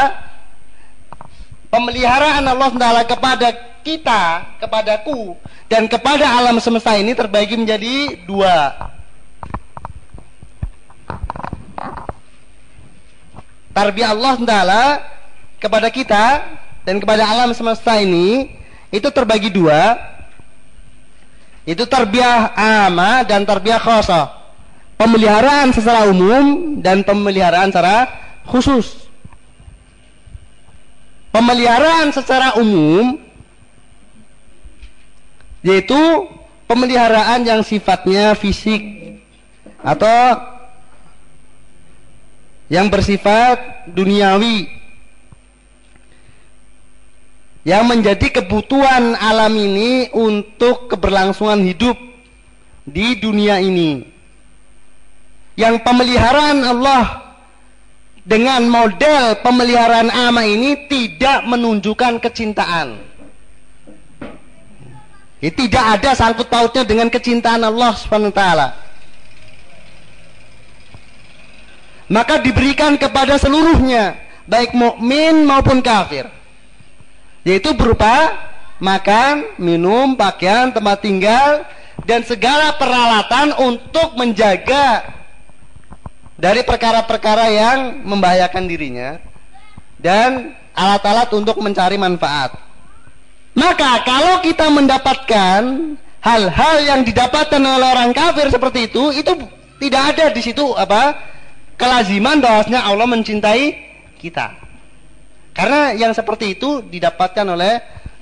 Speaker 1: pemeliharaan Allah SWT kepada kita, kepadaku, dan kepada alam semesta ini terbagi menjadi dua. Tarbiyah Allah Ta'ala kepada kita dan kepada alam semesta ini itu terbagi dua. Itu tarbiyah amma dan tarbiyah khasah. Pemeliharaan secara umum dan pemeliharaan secara khusus. Pemeliharaan secara umum yaitu pemeliharaan yang sifatnya fisik atau yang bersifat duniawi, yang menjadi kebutuhan alam ini untuk keberlangsungan hidup di dunia ini. Yang pemeliharaan Allah dengan model pemeliharaan amma ini tidak menunjukkan kecintaan. Tidak ada sangkut pautnya dengan kecintaan Allah SWT. Maka diberikan kepada seluruhnya, baik mukmin maupun kafir, yaitu berupa makan, minum, pakaian, tempat tinggal, dan segala peralatan untuk menjaga dari perkara-perkara yang membahayakan dirinya, dan alat-alat untuk mencari manfaat. Maka kalau kita mendapatkan hal-hal yang didapatkan oleh orang kafir seperti itu tidak ada di situ apa? Kelaziman bahwasanya Allah mencintai kita. Karena yang seperti itu didapatkan oleh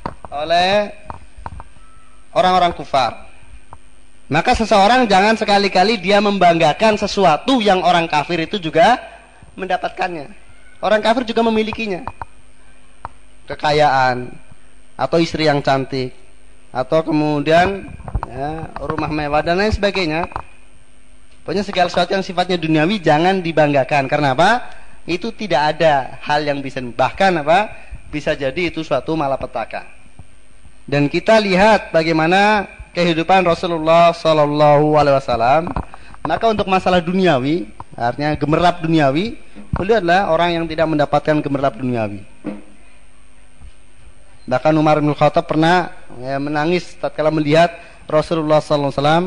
Speaker 1: orang-orang kufar. Maka seseorang jangan sekali-kali dia membanggakan sesuatu yang orang kafir itu juga mendapatkannya. Orang kafir juga memilikinya. Kekayaan, atau istri yang cantik, atau kemudian rumah mewah dan lain sebagainya. Pokoknya segala sesuatu yang sifatnya duniawi jangan dibanggakan. Karena apa? Itu tidak ada hal yang bisa, bahkan apa? Bisa jadi itu suatu malapetaka. Dan kita lihat bagaimana kehidupan Rasulullah SAW. Maka untuk masalah duniawi, artinya gemerlap duniawi, beliau adalah orang yang tidak mendapatkan gemerlap duniawi. Bahkan Umar bin Khattab pernah menangis tatkala melihat Rasulullah SAW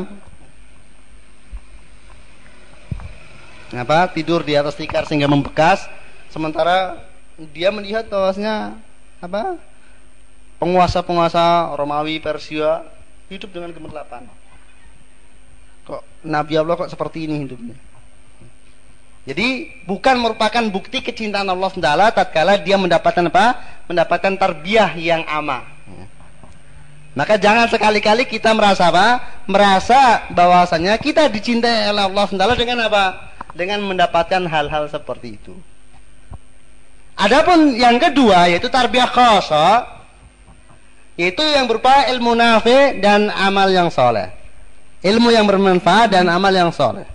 Speaker 1: tidur di atas tikar sehingga membekas, sementara dia melihat bahwasanya penguasa-penguasa Romawi, Persia hidup dengan gemerlapan. Kok Nabi Allah kok seperti ini hidupnya? Jadi bukan merupakan bukti kecintaan Allah SWT tatkala dia mendapatkan apa? Mendapatkan tarbiyah yang ama. Maka jangan sekali-kali kita merasa apa? Merasa bahwasanya kita dicintai oleh Allah SWT dengan apa? Dengan mendapatkan hal-hal seperti itu. Adapun yang kedua yaitu tarbiyah khassa, yaitu yang berupa ilmu nafi dan amal yang soleh. Ilmu yang bermanfaat dan amal yang soleh.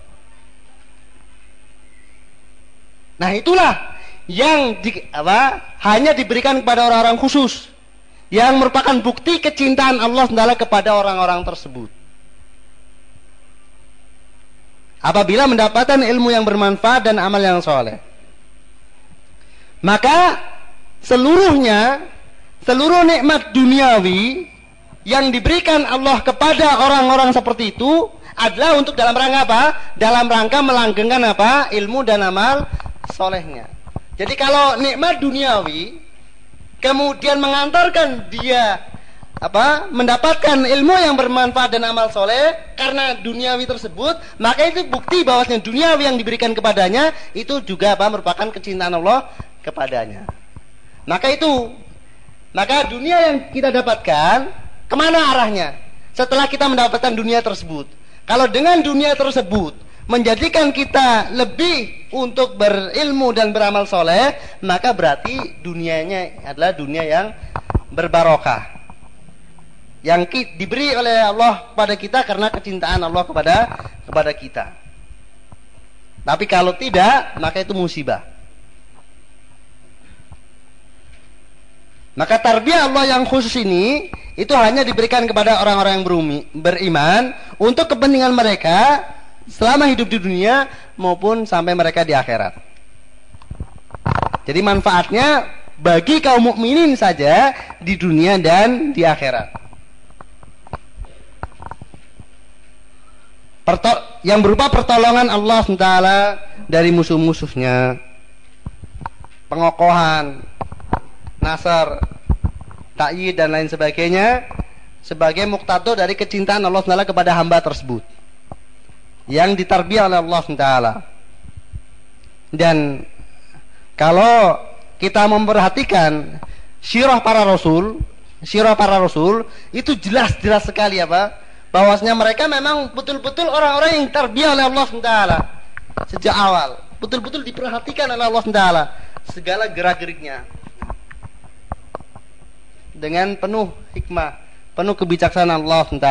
Speaker 1: Nah itulah yang hanya diberikan kepada orang-orang khusus, yang merupakan bukti kecintaan Allah SWT kepada orang-orang tersebut. Apabila mendapatkan ilmu yang bermanfaat dan amal yang soleh, maka seluruh nikmat duniawi yang diberikan Allah kepada orang-orang seperti itu adalah untuk dalam rangka apa? Dalam rangka melanggengkan apa? Ilmu dan amal solehnya. Jadi kalau nikmat duniawi kemudian mengantarkan dia mendapatkan ilmu yang bermanfaat dan amal soleh karena duniawi tersebut, maka itu bukti bahwasanya duniawi yang diberikan kepadanya itu juga merupakan kecintaan Allah kepadanya. Maka dunia yang kita dapatkan kemana arahnya setelah kita mendapatkan dunia tersebut? Kalau dengan dunia tersebut menjadikan kita lebih untuk berilmu dan beramal soleh, maka berarti dunianya adalah dunia yang berbarokah, yang diberi oleh Allah kepada kita karena kecintaan Allah kepada kita. Tapi kalau tidak, maka itu musibah. Maka tarbiyah Allah yang khusus ini itu hanya diberikan kepada orang-orang yang beriman untuk kepentingan mereka selama hidup di dunia maupun sampai mereka di akhirat. Jadi manfaatnya bagi kaum mukminin saja di dunia dan di akhirat. Yang berupa pertolongan Allah SWT dari musuh-musuhnya, pengokohan, nasar, ta'yid dan lain sebagainya sebagai muqtado dari kecintaan Allah SWT kepada hamba tersebut yang ditarbiyah oleh Allah SWT. Dan kalau kita memperhatikan sirah para rasul itu jelas-jelas sekali bahwasanya mereka memang betul-betul orang-orang yang tarbiyah oleh Allah SWT sejak awal, betul-betul diperhatikan oleh Allah SWT segala gerak-geriknya dengan penuh hikmah, penuh kebijaksanaan Allah SWT.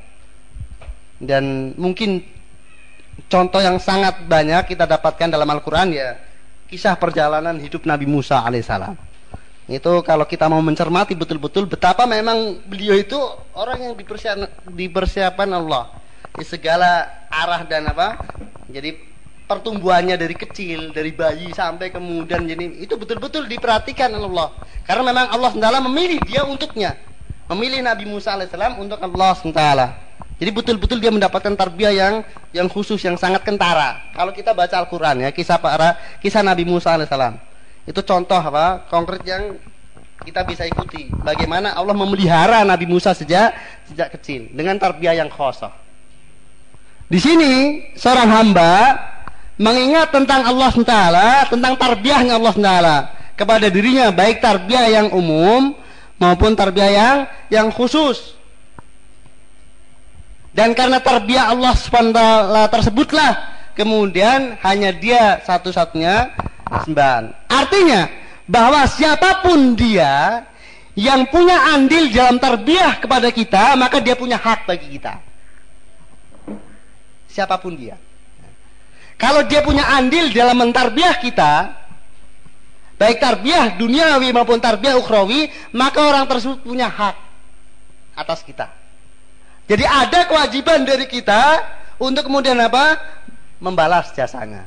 Speaker 1: Dan mungkin contoh yang sangat banyak kita dapatkan dalam Al-Quran ya kisah perjalanan hidup Nabi Musa alaihissalam. Itu kalau kita mau mencermati betul-betul betapa memang beliau itu orang yang dipersiapkan Allah di segala arah dan jadi pertumbuhannya dari kecil, dari bayi sampai kemudian jadi itu betul-betul diperhatikan oleh Allah. Karena memang Allah SWT memilih dia untuknya, memilih Nabi Musa alaihissalam untuk Allah SWT. Jadi betul-betul dia mendapatkan tarbiyah yang khusus, yang sangat kentara. Kalau kita baca Al-Quran ya kisah Nabi Musa alaihissalam itu contoh konkret yang kita bisa ikuti. Bagaimana Allah memelihara Nabi Musa sejak kecil dengan tarbiyah yang khasah. Di sini seorang hamba mengingat tentang Allah SWT, tentang tarbiyahnya Allah SWT kepada dirinya, baik tarbiyah yang umum maupun tarbiyah yang khusus. Dan karena tarbiyah Allah SWT tersebutlah kemudian hanya dia satu-satunya sembahan. Artinya bahwa siapapun dia yang punya andil dalam tarbiyah kepada kita, maka dia punya hak bagi kita. Siapapun dia. Kalau dia punya andil dalam mentarbiyah kita, baik tarbiyah duniawi maupun tarbiyah ukhrawi, maka orang tersebut punya hak atas kita. Jadi ada kewajiban dari kita untuk kemudian membalas jasanya.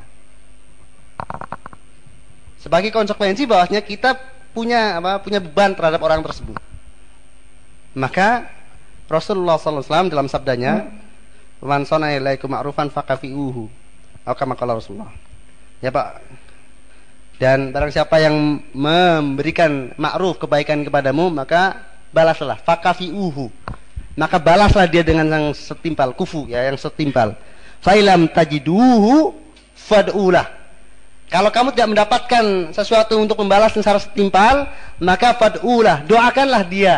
Speaker 1: Sebagai konsekuensi bahwasanya kita punya beban terhadap orang tersebut. Maka Rasulullah SAW dalam sabdanya, "Man shana ilaikum ma'rufan fakafi'uhu." Kama qala Rasulullah. Ya Pak. Dan barang siapa yang memberikan ma'ruf, kebaikan kepadamu, maka balaslah, fakafi'uhu. Maka balaslah dia dengan yang setimpal, kufu ya, yang setimpal. Failam tajiduhu fad'ulah.
Speaker 2: Kalau kamu tidak mendapatkan sesuatu untuk membalas secara setimpal, maka fad'ulah, doakanlah dia.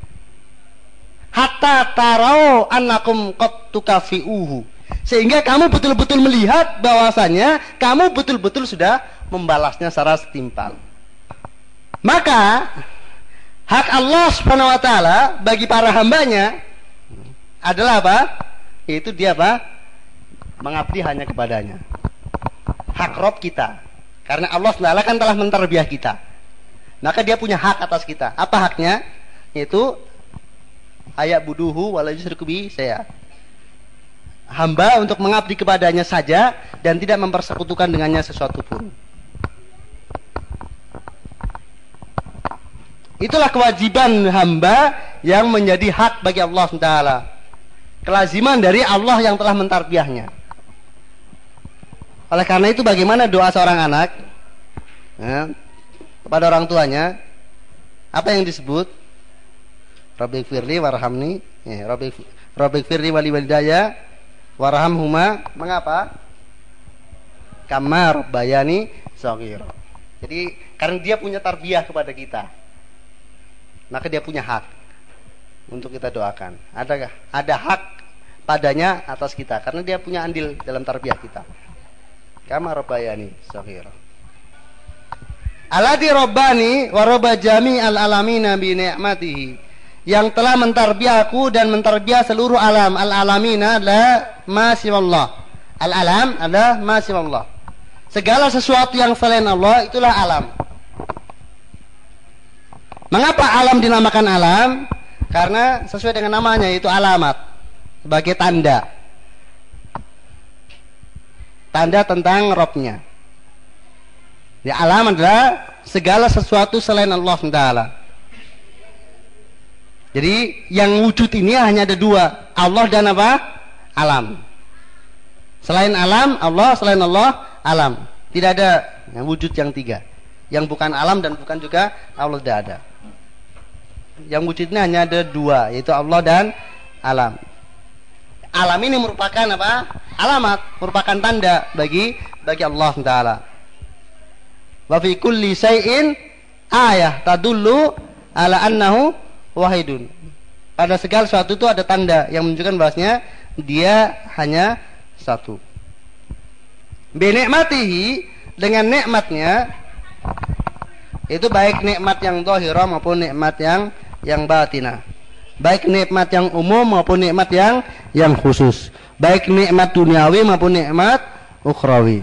Speaker 2: Hatta tarau annakum qad tukafi'uhu. Sehingga kamu betul-betul melihat bahwasanya kamu betul-betul sudah membalasnya secara setimpal. Maka hak Allah Subhanahu wa taala bagi para hambanya adalah apa? Yaitu dia apa? Mengabdi hanya kepadanya. Hak Rob kita. Karena Allah SWT kan telah menterbiah kita. Maka dia punya hak atas kita. Apa haknya? Yaitu ayat buduhu wala yusyriku bihi syai'a. Hamba untuk mengabdi kepadanya saja dan tidak mempersekutukan dengannya sesuatu pun. Itulah kewajiban hamba yang menjadi hak bagi Allah SWT. Kelaziman dari Allah yang telah mentarbiahnya. Oleh karena itu bagaimana doa seorang anak kepada orang tuanya? Apa yang disebut? Rabbi firli warhamni, Rabbi firli wali walidaya warhamhuma. Mengapa? Kama rabbayani shaghira. Jadi karena dia punya tarbiyah kepada kita, maka dia punya hak untuk kita doakan. Ada hak padanya atas kita karena dia punya andil dalam tarbiyah kita. Kama rabbayani shaghira. Alladzi rabbani wa rabba jami'al alamina bi ni'matihi. Yang telah mentarbiahku dan mentarbiah seluruh alam. Al-alamina adalah ma siwallah. Al-alam adalah ma siwallah. Segala sesuatu yang selain Allah itulah alam. Mengapa alam dinamakan alam? Karena sesuai dengan namanya, yaitu alamat, sebagai tanda. Tanda tentang Robnya. Ya, alam adalah segala sesuatu selain Allah SWT. Jadi yang wujud ini hanya ada dua, Allah dan apa? Alam. Selain alam, Allah, selain Allah, alam. Tidak ada yang wujud yang tiga. Yang bukan alam dan bukan juga Allah, tidak ada. Yang wujudnya hanya ada dua, yaitu Allah dan alam. Alam ini merupakan apa? Alamat, merupakan tanda bagi Allah Taala. Wa fi kulli syai'in ayah tadullu ala annahu wahidun. Pada segala sesuatu itu ada tanda yang menunjukkan bahwasanya dia hanya satu. Bi ni'matihi, dengan nikmatnya, itu baik nikmat yang zahirah maupun nikmat yang batinah. Baik nikmat yang umum maupun nikmat yang khusus. Baik nikmat duniawi maupun nikmat ukhrawi.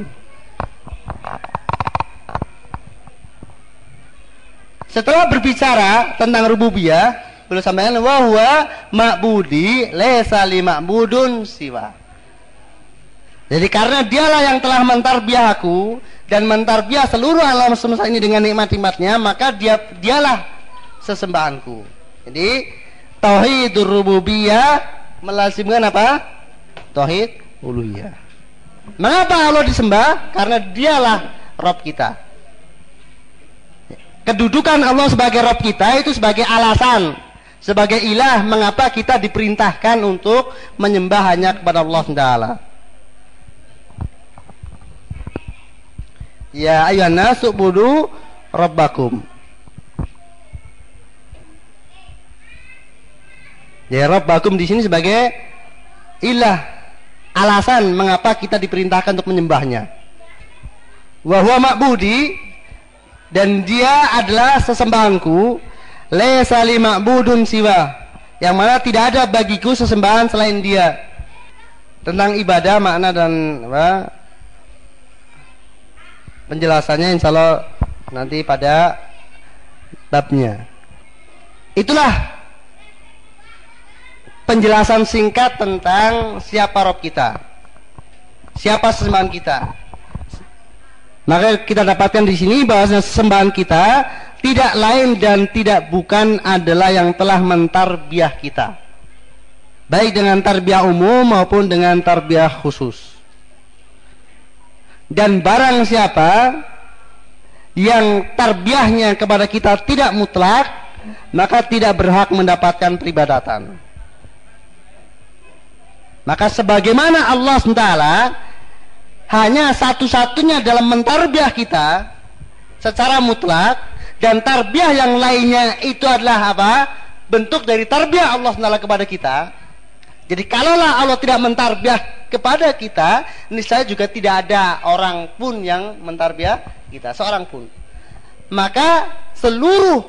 Speaker 2: Setelah berbicara tentang rububiyah, beliau sampaikan wa huwa ma'budi laisa li ma'budun siwa. Jadi karena dialah yang telah mentarbiah aku dan mentarbiah seluruh alam semesta ini dengan nikmat-nikmatnya, maka dialah sesembahanku. Jadi tauhidur rububiyah melazimkan apa? Tauhid uluhiyah. Mengapa Allah disembah? Karena dialah Rabb kita. Kedudukan Allah sebagai Rabb kita itu sebagai alasan, sebagai ilah mengapa kita diperintahkan untuk menyembah hanya kepada Allah Taala. Ya ayyuhan nasu ubudu rabbakum. Ya rabbakum di sini sebagai ilah, alasan mengapa kita diperintahkan untuk menyembahnya. Wa huwa ma'budi, dan dia adalah sesembahanku, laisa li ma'budun siwa, yang mana tidak ada bagiku sesembahan selain dia. Tentang ibadah, makna dan apa, penjelasannya insyaallah nanti pada babnya. Itulah penjelasan singkat tentang siapa Rabb kita, siapa sesembahan kita. Maka kita dapatkan di sini bahwa sesembahan kita tidak lain dan tidak bukan adalah yang telah mentarbiah kita, baik dengan tarbiyah umum maupun dengan tarbiyah khusus. Dan barang siapa yang tarbiyahnya kepada kita tidak mutlak, maka tidak berhak mendapatkan peribadatan. Maka sebagaimana Allah SWT hanya satu-satunya dalam mentarbiah kita secara mutlak, dan tarbiyah yang lainnya itu adalah apa? Bentuk dari tarbiyah Allah SWT kepada kita. Jadi kalaulah Allah tidak mentarbiah kepada kita, niscaya juga tidak ada orang pun yang mentarbiah kita, seorang pun. Maka seluruh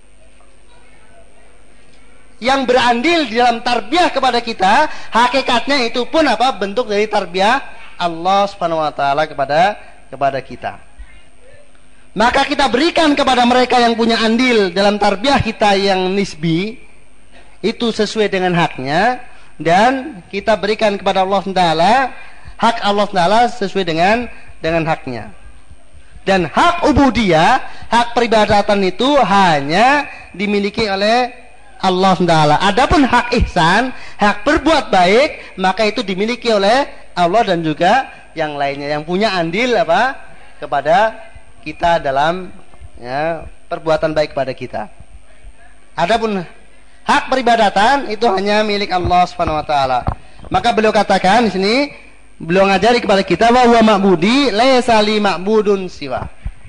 Speaker 2: yang berandil di dalam tarbiyah kepada kita, hakikatnya itu pun apa? Bentuk dari tarbiyah Allah Subhanahu wa taala kepada kita. Maka kita berikan kepada mereka yang punya andil dalam tarbiyah kita yang nisbi, itu sesuai dengan haknya, dan kita berikan kepada Allah SWT hak Allah SWT sesuai dengan haknya. Dan hak ubudiyah, hak peribadatan itu hanya dimiliki oleh Allah SWT. Adapun hak ihsan, hak berbuat baik, maka itu dimiliki oleh Allah dan juga yang lainnya yang punya andil apa? Kepada kita dalam perbuatan baik kepada kita. Adapun hak peribadatan itu hanya milik Allah Subhanahu wa taala. Maka beliau katakan di sini, beliau ngajari kepada kita, wa huwa ma'budi laisa li ma'budun siwa.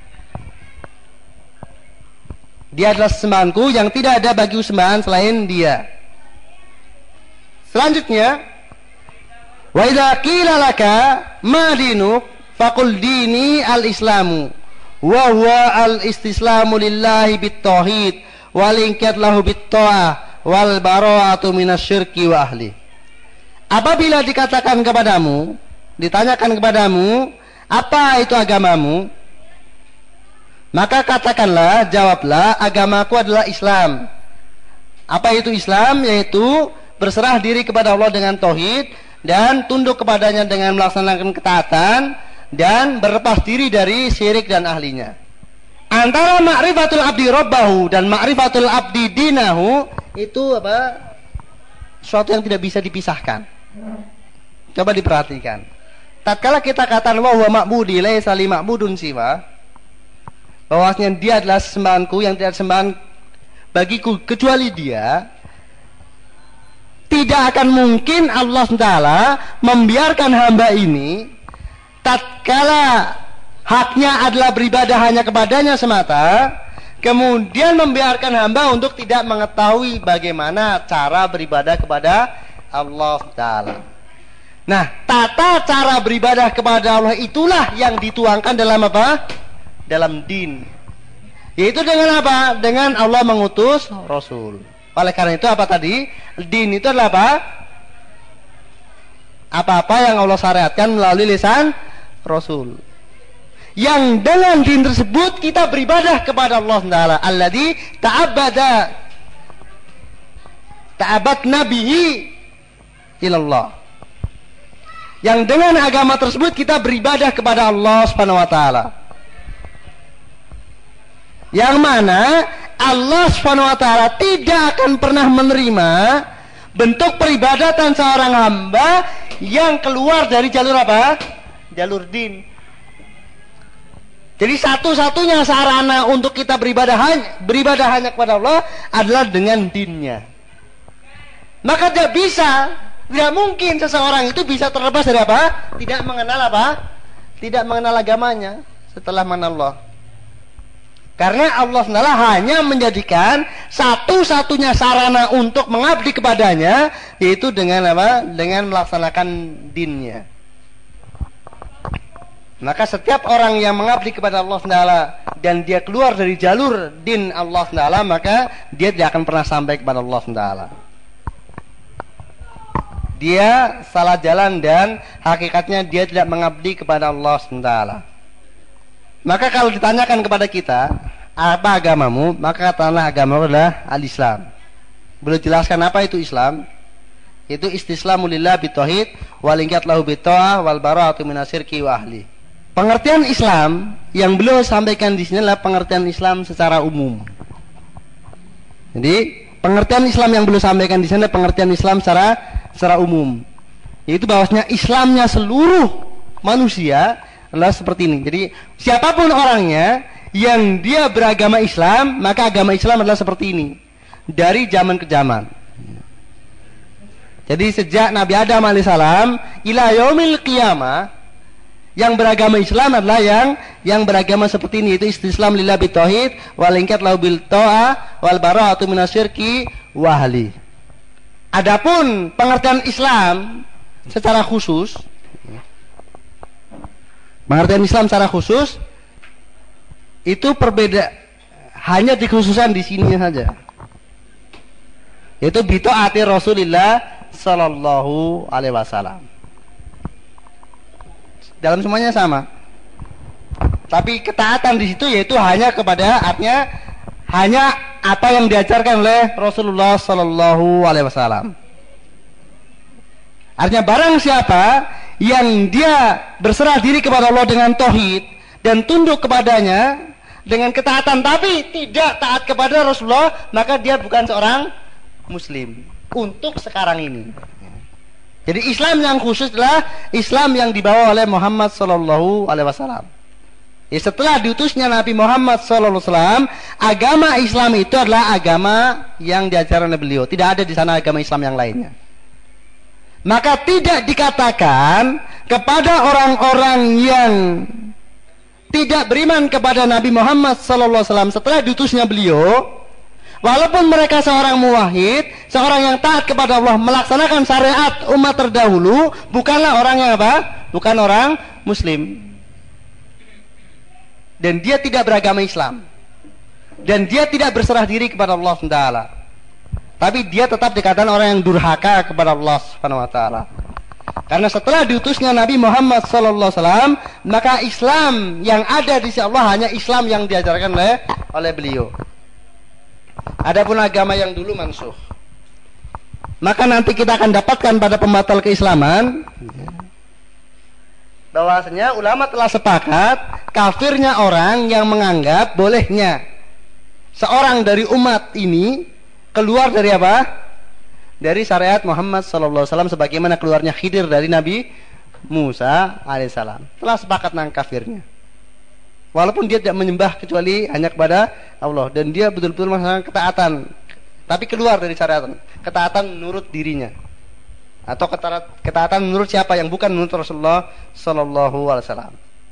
Speaker 2: Dia adalah sembahanku yang tidak ada bagi sembahan selain dia. Selanjutnya, wa idza qila laka ma dinuk faqul dini al-islamu wa huwa al-istislamu lillahi bit-tauhid wal inqiyad lahu bit-ta'ah wal bara'atu minasyirki wa ahli. Apabila dikatakan kepadamu, ditanyakan kepadamu, apa itu agamamu? Maka katakanlah, jawablah, agamaku adalah Islam. Apa itu Islam? Yaitu berserah diri kepada Allah dengan tauhid dan tunduk kepadanya dengan melaksanakan ketaatan dan berlepas diri dari syirik dan ahlinya. Antara ma'rifatul abdi rabbahu dan ma'rifatul abdi dinahu itu apa? Suatu yang tidak bisa dipisahkan. Coba diperhatikan. Tatkala kita katakan wa huwa ma'budi laisa li ma'budun siwa, bahwasanya dia adalah sembahanku yang tidak sembahan bagiku kecuali dia, tidak akan mungkin Allah SWT membiarkan hamba ini tatkala haknya adalah beribadah hanya kepadanya semata, kemudian membiarkan hamba untuk tidak mengetahui bagaimana cara beribadah kepada Allah Ta'ala. Nah, tata cara beribadah kepada Allah itulah yang dituangkan dalam apa? Dalam din. Yaitu dengan apa? Dengan Allah mengutus Rasul. Oleh karena itu apa tadi? Din itu adalah apa? Apa-apa yang Allah syariatkan melalui lisan Rasul. Yang dengan din tersebut kita beribadah kepada Allah Taala. Alladzi ta'abadna bihi ilallah. Yang dengan agama tersebut kita beribadah kepada Allah Subhanahu wa taala. Yang mana Allah Subhanahu wa taala tidak akan pernah menerima bentuk peribadatan seorang hamba yang keluar dari jalur apa? Jalur din. Jadi satu-satunya sarana untuk kita beribadah hanya kepada Allah adalah dengan dinnya. Maka tidak mungkin seseorang itu bisa terlepas dari apa? Tidak mengenal apa? Tidak mengenal agamanya setelah mengenal Allah. Karena Allah SWT hanya menjadikan satu-satunya sarana untuk mengabdi kepadanya, yaitu dengan apa? Dengan melaksanakan dinnya. Maka setiap orang yang mengabdi kepada Allah SWT dan dia keluar dari jalur din Allah SWT, maka dia tidak akan pernah sampai kepada Allah SWT. Dia salah jalan dan hakikatnya dia tidak mengabdi kepada Allah SWT. Maka kalau ditanyakan kepada kita, apa agamamu? Maka katakanlah agamamu adalah al-Islam. Beliau jelaskan apa itu Islam? Itu istislamu lillah bitauhid wal inqiyad lahu bitta'ah wal bara'atu minasyirki wa ahli. Pengertian Islam yang beliau sampaikan di sini adalah pengertian Islam secara umum. Jadi pengertian Islam yang beliau sampaikan di sini adalah pengertian Islam secara umum. Yaitu bahwasanya Islamnya seluruh manusia adalah seperti ini. Jadi siapapun orangnya yang dia beragama Islam, maka agama Islam adalah seperti ini dari zaman ke zaman. Jadi sejak Nabi Adam alaihissalam ila yaumil qiyamah, Yang beragama Islam adalah yang beragama seperti ini, itu istislam lillah bitauhid wal inqiyad lahu bil ta'ah wal bara'atu minasyirki wa ahli. Adapun pengertian Islam secara khusus, itu berbeda, hanya dikhususkan di sini saja. Yaitu bitaati Rasulillah sallallahu alaihi wasallam. Dalam semuanya sama. Tapi ketaatan di situ yaitu hanya kepada, artinya hanya apa yang diajarkan oleh Rasulullah sallallahu alaihi wasallam. Artinya barang siapa yang dia berserah diri kepada Allah dengan tauhid dan tunduk kepadanya dengan ketaatan tapi tidak taat kepada Rasulullah, maka dia bukan seorang muslim untuk sekarang ini. Jadi Islam yang khusus adalah Islam yang dibawa oleh Muhammad sallallahu alaihi wasallam. Ya, setelah diutusnya Nabi Muhammad sallallahu alaihi wasallam, agama Islam itu adalah agama yang diajarkan oleh beliau. Tidak ada di sana agama Islam yang lainnya. Maka tidak dikatakan kepada orang-orang yang tidak beriman kepada Nabi Muhammad sallallahu alaihi wasallam setelah diutusnya beliau, walaupun mereka seorang muwahhid, seorang yang taat kepada Allah, melaksanakan syariat umat terdahulu, bukanlah orang yang apa? Bukan orang muslim. Dan dia tidak beragama Islam. Dan dia tidak berserah diri kepada Allah SWT. Tapi dia tetap dikatakan orang yang durhaka kepada Allah SWT. Karena setelah diutusnya Nabi Muhammad SAW, maka Islam yang ada di sisi Allah hanya Islam yang diajarkan oleh beliau. Adapun agama yang dulu mansuh, maka nanti kita akan dapatkan pada pembatal keislaman bahwasanya ulama telah sepakat kafirnya orang yang menganggap bolehnya seorang dari umat ini keluar dari apa? Dari syariat Muhammad SAW, sebagaimana keluarnya Khidir dari Nabi Musa alaihissalam. Telah sepakat tentang kafirnya. Walaupun dia tidak menyembah kecuali hanya kepada Allah, dan dia betul-betul melaksanakan ketaatan, tapi keluar dari syariat. Ketaatan menurut dirinya, atau ketaatan menurut siapa yang bukan menurut Rasulullah sallallahu alaihi wasallam.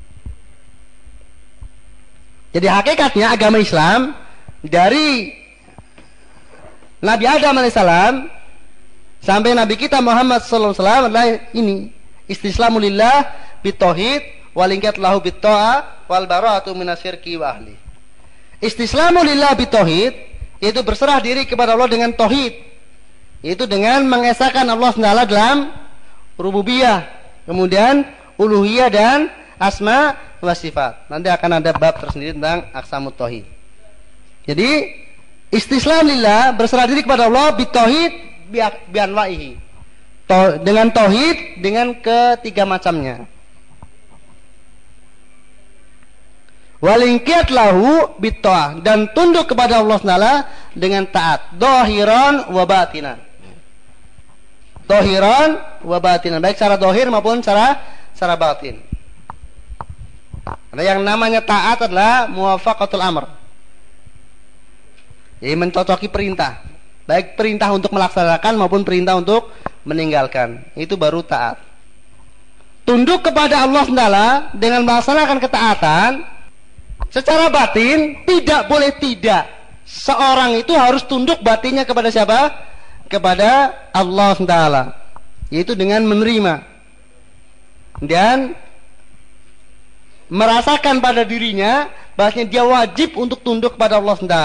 Speaker 2: Jadi hakikatnya agama Islam dari Nabi Adam alaihissalam sampai Nabi kita Muhammad sallallahu alaihi wasallam adalah ini, istislamu lillah bitauhid wal inqiyad lahu bitta'ah wal bara'atu minasyirki wa ahli. Istislamu lillah bitauhid yaitu berserah diri kepada Allah dengan tauhid, yaitu dengan mengesahkan Allah SWT dalam rububiyah, kemudian uluhiyah dan asma wa sifat. Nanti akan ada bab tersendiri tentang aqsamut tauhid. Jadi istislam lillah, berserah diri kepada Allah bitauhid bianwa'ihi, dengan tauhid dengan ketiga macamnya. Walingkiat lahu bitta'ah, dan tunduk kepada Allah SWT dengan taat, dohiran wa batinan. Dohiran wa batinan, baik secara dohir maupun secara batin. Karena yang namanya taat adalah muwafaqatul amr, jadi mencocoki perintah, baik perintah untuk melaksanakan maupun perintah untuk meninggalkan, itu baru taat. Tunduk kepada Allah SWT dengan melaksanakan ketaatan secara batin, tidak boleh tidak. Seorang itu harus tunduk batinnya kepada siapa? Kepada Allah SWT, yaitu dengan menerima dan merasakan pada dirinya bahwasanya dia wajib untuk tunduk kepada Allah SWT.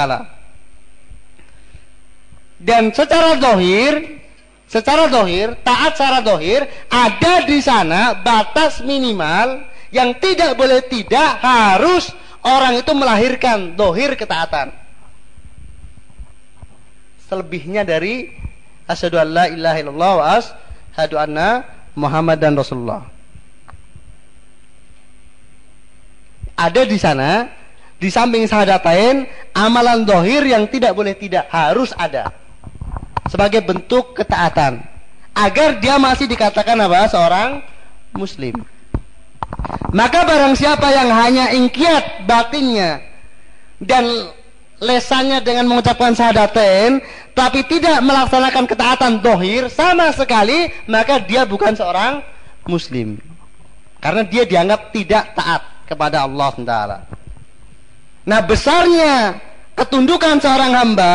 Speaker 2: Dan secara dohir, taat secara dohir, ada di sana batas minimal yang tidak boleh tidak, harus orang itu melahirkan dohir ketaatan. Selebihnya dari asyhadu an la ilaha illallah wa asyhadu anna Muhammadan Rasulullah. Ada di sana, di samping syahadatain, amalan dohir yang tidak boleh tidak, harus ada sebagai bentuk ketaatan, agar dia masih dikatakan apa? Seorang muslim. Maka barang siapa yang hanya ingkiat batinnya dan lesannya dengan mengucapkan syahadatain tapi tidak melaksanakan ketaatan dohir sama sekali, maka dia bukan seorang muslim. karena dia dianggap tidak taat kepada Allah Taala. Nah, besarnya ketundukan seorang hamba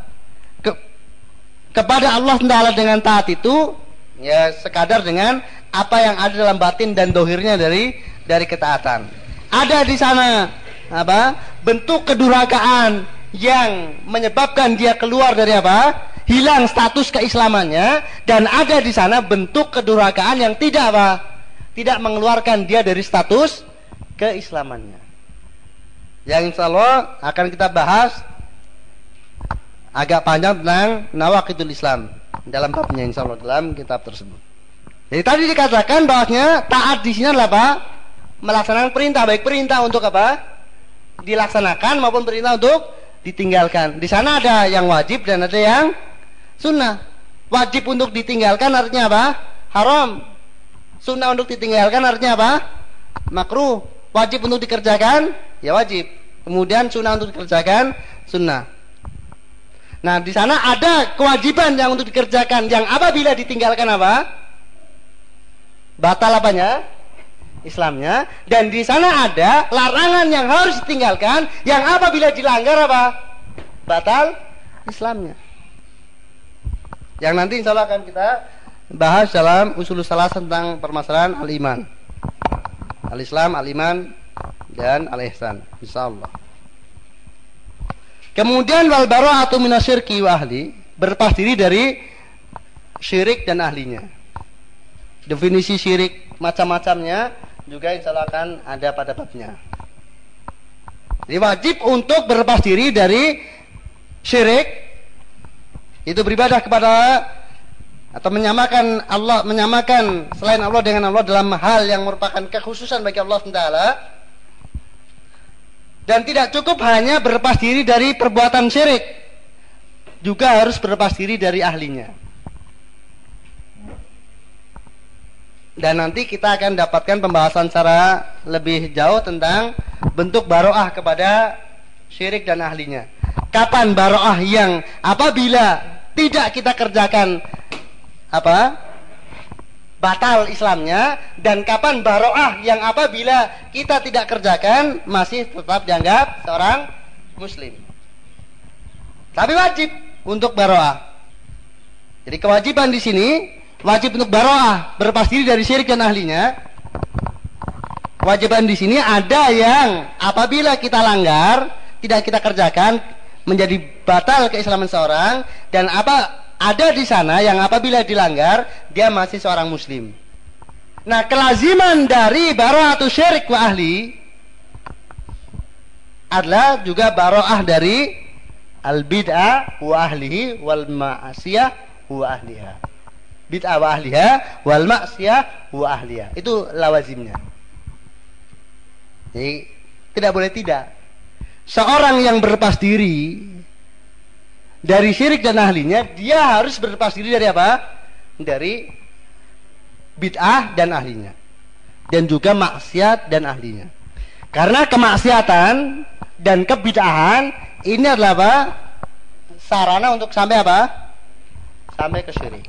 Speaker 2: kepada Allah Taala dengan taat itu ya sekadar dengan apa yang ada dalam batin dan dohirnya dari ketaatan. Ada di sana bentuk kedurhakaan yang menyebabkan dia keluar dari hilang status keislamannya, dan ada di sana bentuk kedurhakaan yang tidak mengeluarkan dia dari status keislamannya. Yang insya Allah akan kita bahas agak panjang tentang nawaqidul Islam dalam babnya insya Allah dalam kitab tersebut. Jadi tadi dikatakan bahwasanya taat di sini adalah melaksanakan perintah, baik perintah untuk dilaksanakan maupun perintah untuk ditinggalkan. Di sana ada yang wajib dan ada yang sunnah. Wajib untuk ditinggalkan artinya haram. Sunnah untuk ditinggalkan artinya makruh. Wajib untuk dikerjakan ya wajib. Kemudian sunnah untuk dikerjakan sunnah. Nah, di sana ada kewajiban yang untuk dikerjakan yang apabila ditinggalkan batal Islamnya, dan di sana ada larangan yang harus ditinggalkan yang apabila dilanggar batal Islamnya. Yang nanti insya Allah akan kita bahas dalam usul salah tentang permasalahan al-iman, al-Islam, al-iman, dan al-ihsan insyaallah. Kemudian wal bara'atu minasyirki wa ahli, berlepas diri dari syirik dan ahlinya. Definisi syirik macam-macamnya juga insya Allah akan ada pada babnya. Jadi wajib untuk berlepas diri dari syirik, itu beribadah kepada atau menyamakan selain Allah dengan Allah dalam hal yang merupakan kekhususan bagi Allah Taala. Dan tidak cukup hanya berlepas diri dari perbuatan syirik, juga harus berlepas diri dari ahlinya. Dan nanti kita akan dapatkan pembahasan secara lebih jauh tentang bentuk baro'ah kepada syirik dan ahlinya. Kapan baro'ah yang apabila tidak kita kerjakan batal Islamnya, dan kapan baro'ah yang apabila kita tidak kerjakan masih tetap dianggap seorang muslim. Tapi wajib untuk baro'ah. Jadi kewajiban di sini wajib untuk baro'ah, berlepas diri dari syirik dan ahlinya. Kewajiban di sini ada yang apabila kita langgar, tidak kita kerjakan, menjadi batal keislaman seorang, dan ada di sana yang apabila dilanggar dia masih seorang muslim. Nah, kelaziman dari bara'atu syirik wa ahli adalah juga bara'ah dari al-bid'ah wa ahlihi wal ma'asiyah wa ahliha. Bid'ah wa ahliha wal ma'siyah wa ahliha. Itu lawazimnya. Jadi tidak boleh tidak. Seorang yang berlepas diri dari syirik dan ahlinya, dia harus berlepas diri dari dari bid'ah dan ahlinya, dan juga maksiat dan ahlinya. Karena kemaksiatan dan kebid'ahan ini adalah sarana untuk sampai sampai ke syirik.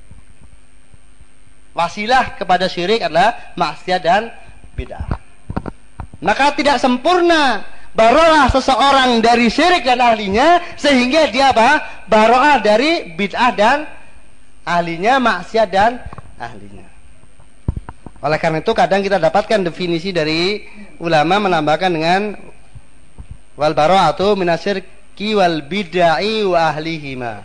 Speaker 2: Wasilah kepada syirik adalah maksiat dan bid'ah. Maka tidak sempurna baro'ah seseorang dari syirik dan ahlinya sehingga dia baro'ah dari bid'ah dan ahlinya, maksiat dan ahlinya. Oleh karena itu kadang kita dapatkan definisi dari ulama menambahkan dengan wal baro'atu minasyirki wal bid'ah wa ahlihima.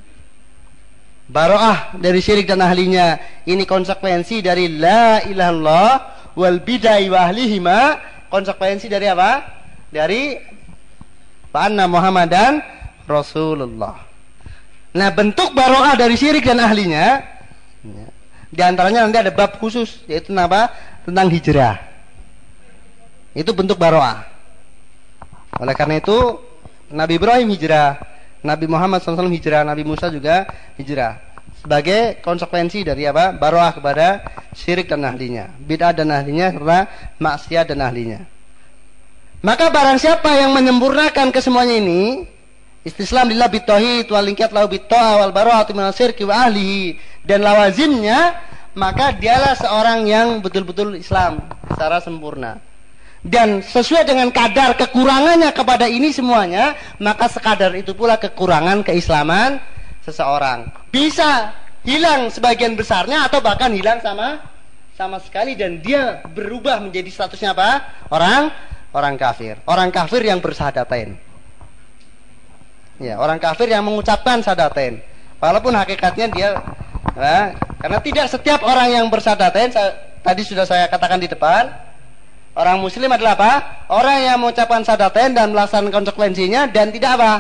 Speaker 2: Baro'ah dari syirik dan ahlinya ini konsekuensi dari la ilaha illallah, wal bid'ah wa ahlihima konsekuensi dari dari Anna Muhammadan Rasulullah. Nah, bentuk baro'ah dari syirik dan ahlinya di antaranya nanti ada bab khusus, yaitu tentang hijrah. Itu bentuk baro'ah. Oleh karena itu Nabi Ibrahim hijrah, Nabi Muhammad SAW hijrah, Nabi Musa juga hijrah sebagai konsekuensi dari baro'ah kepada syirik dan ahlinya, bid'ah dan ahlinya, serta maksiat dan ahlinya. Maka barang siapa yang menyempurnakan kesemuanya ini, istislam lillah bitauhid wal inqiyad lahu bitta'ah wal bara'atu minasy syirki wa ahlihi, dan lawazimnya maka dialah seorang yang betul-betul Islam secara sempurna. Dan sesuai dengan kadar kekurangannya kepada ini semuanya, maka sekadar itu pula kekurangan keislaman seseorang. Bisa hilang sebagian besarnya atau bahkan hilang sama sekali, dan dia berubah menjadi statusnya apa? Orang kafir. Orang kafir yang bersyahadatain. Ya, orang kafir yang mengucapkan syahadatain. Walaupun hakikatnya dia karena tidak setiap orang yang bersyahadatain, tadi sudah saya katakan di depan, orang muslim adalah apa? Orang yang mengucapkan syahadatain dan melaksanakan konsekuensinya dan tidak apa?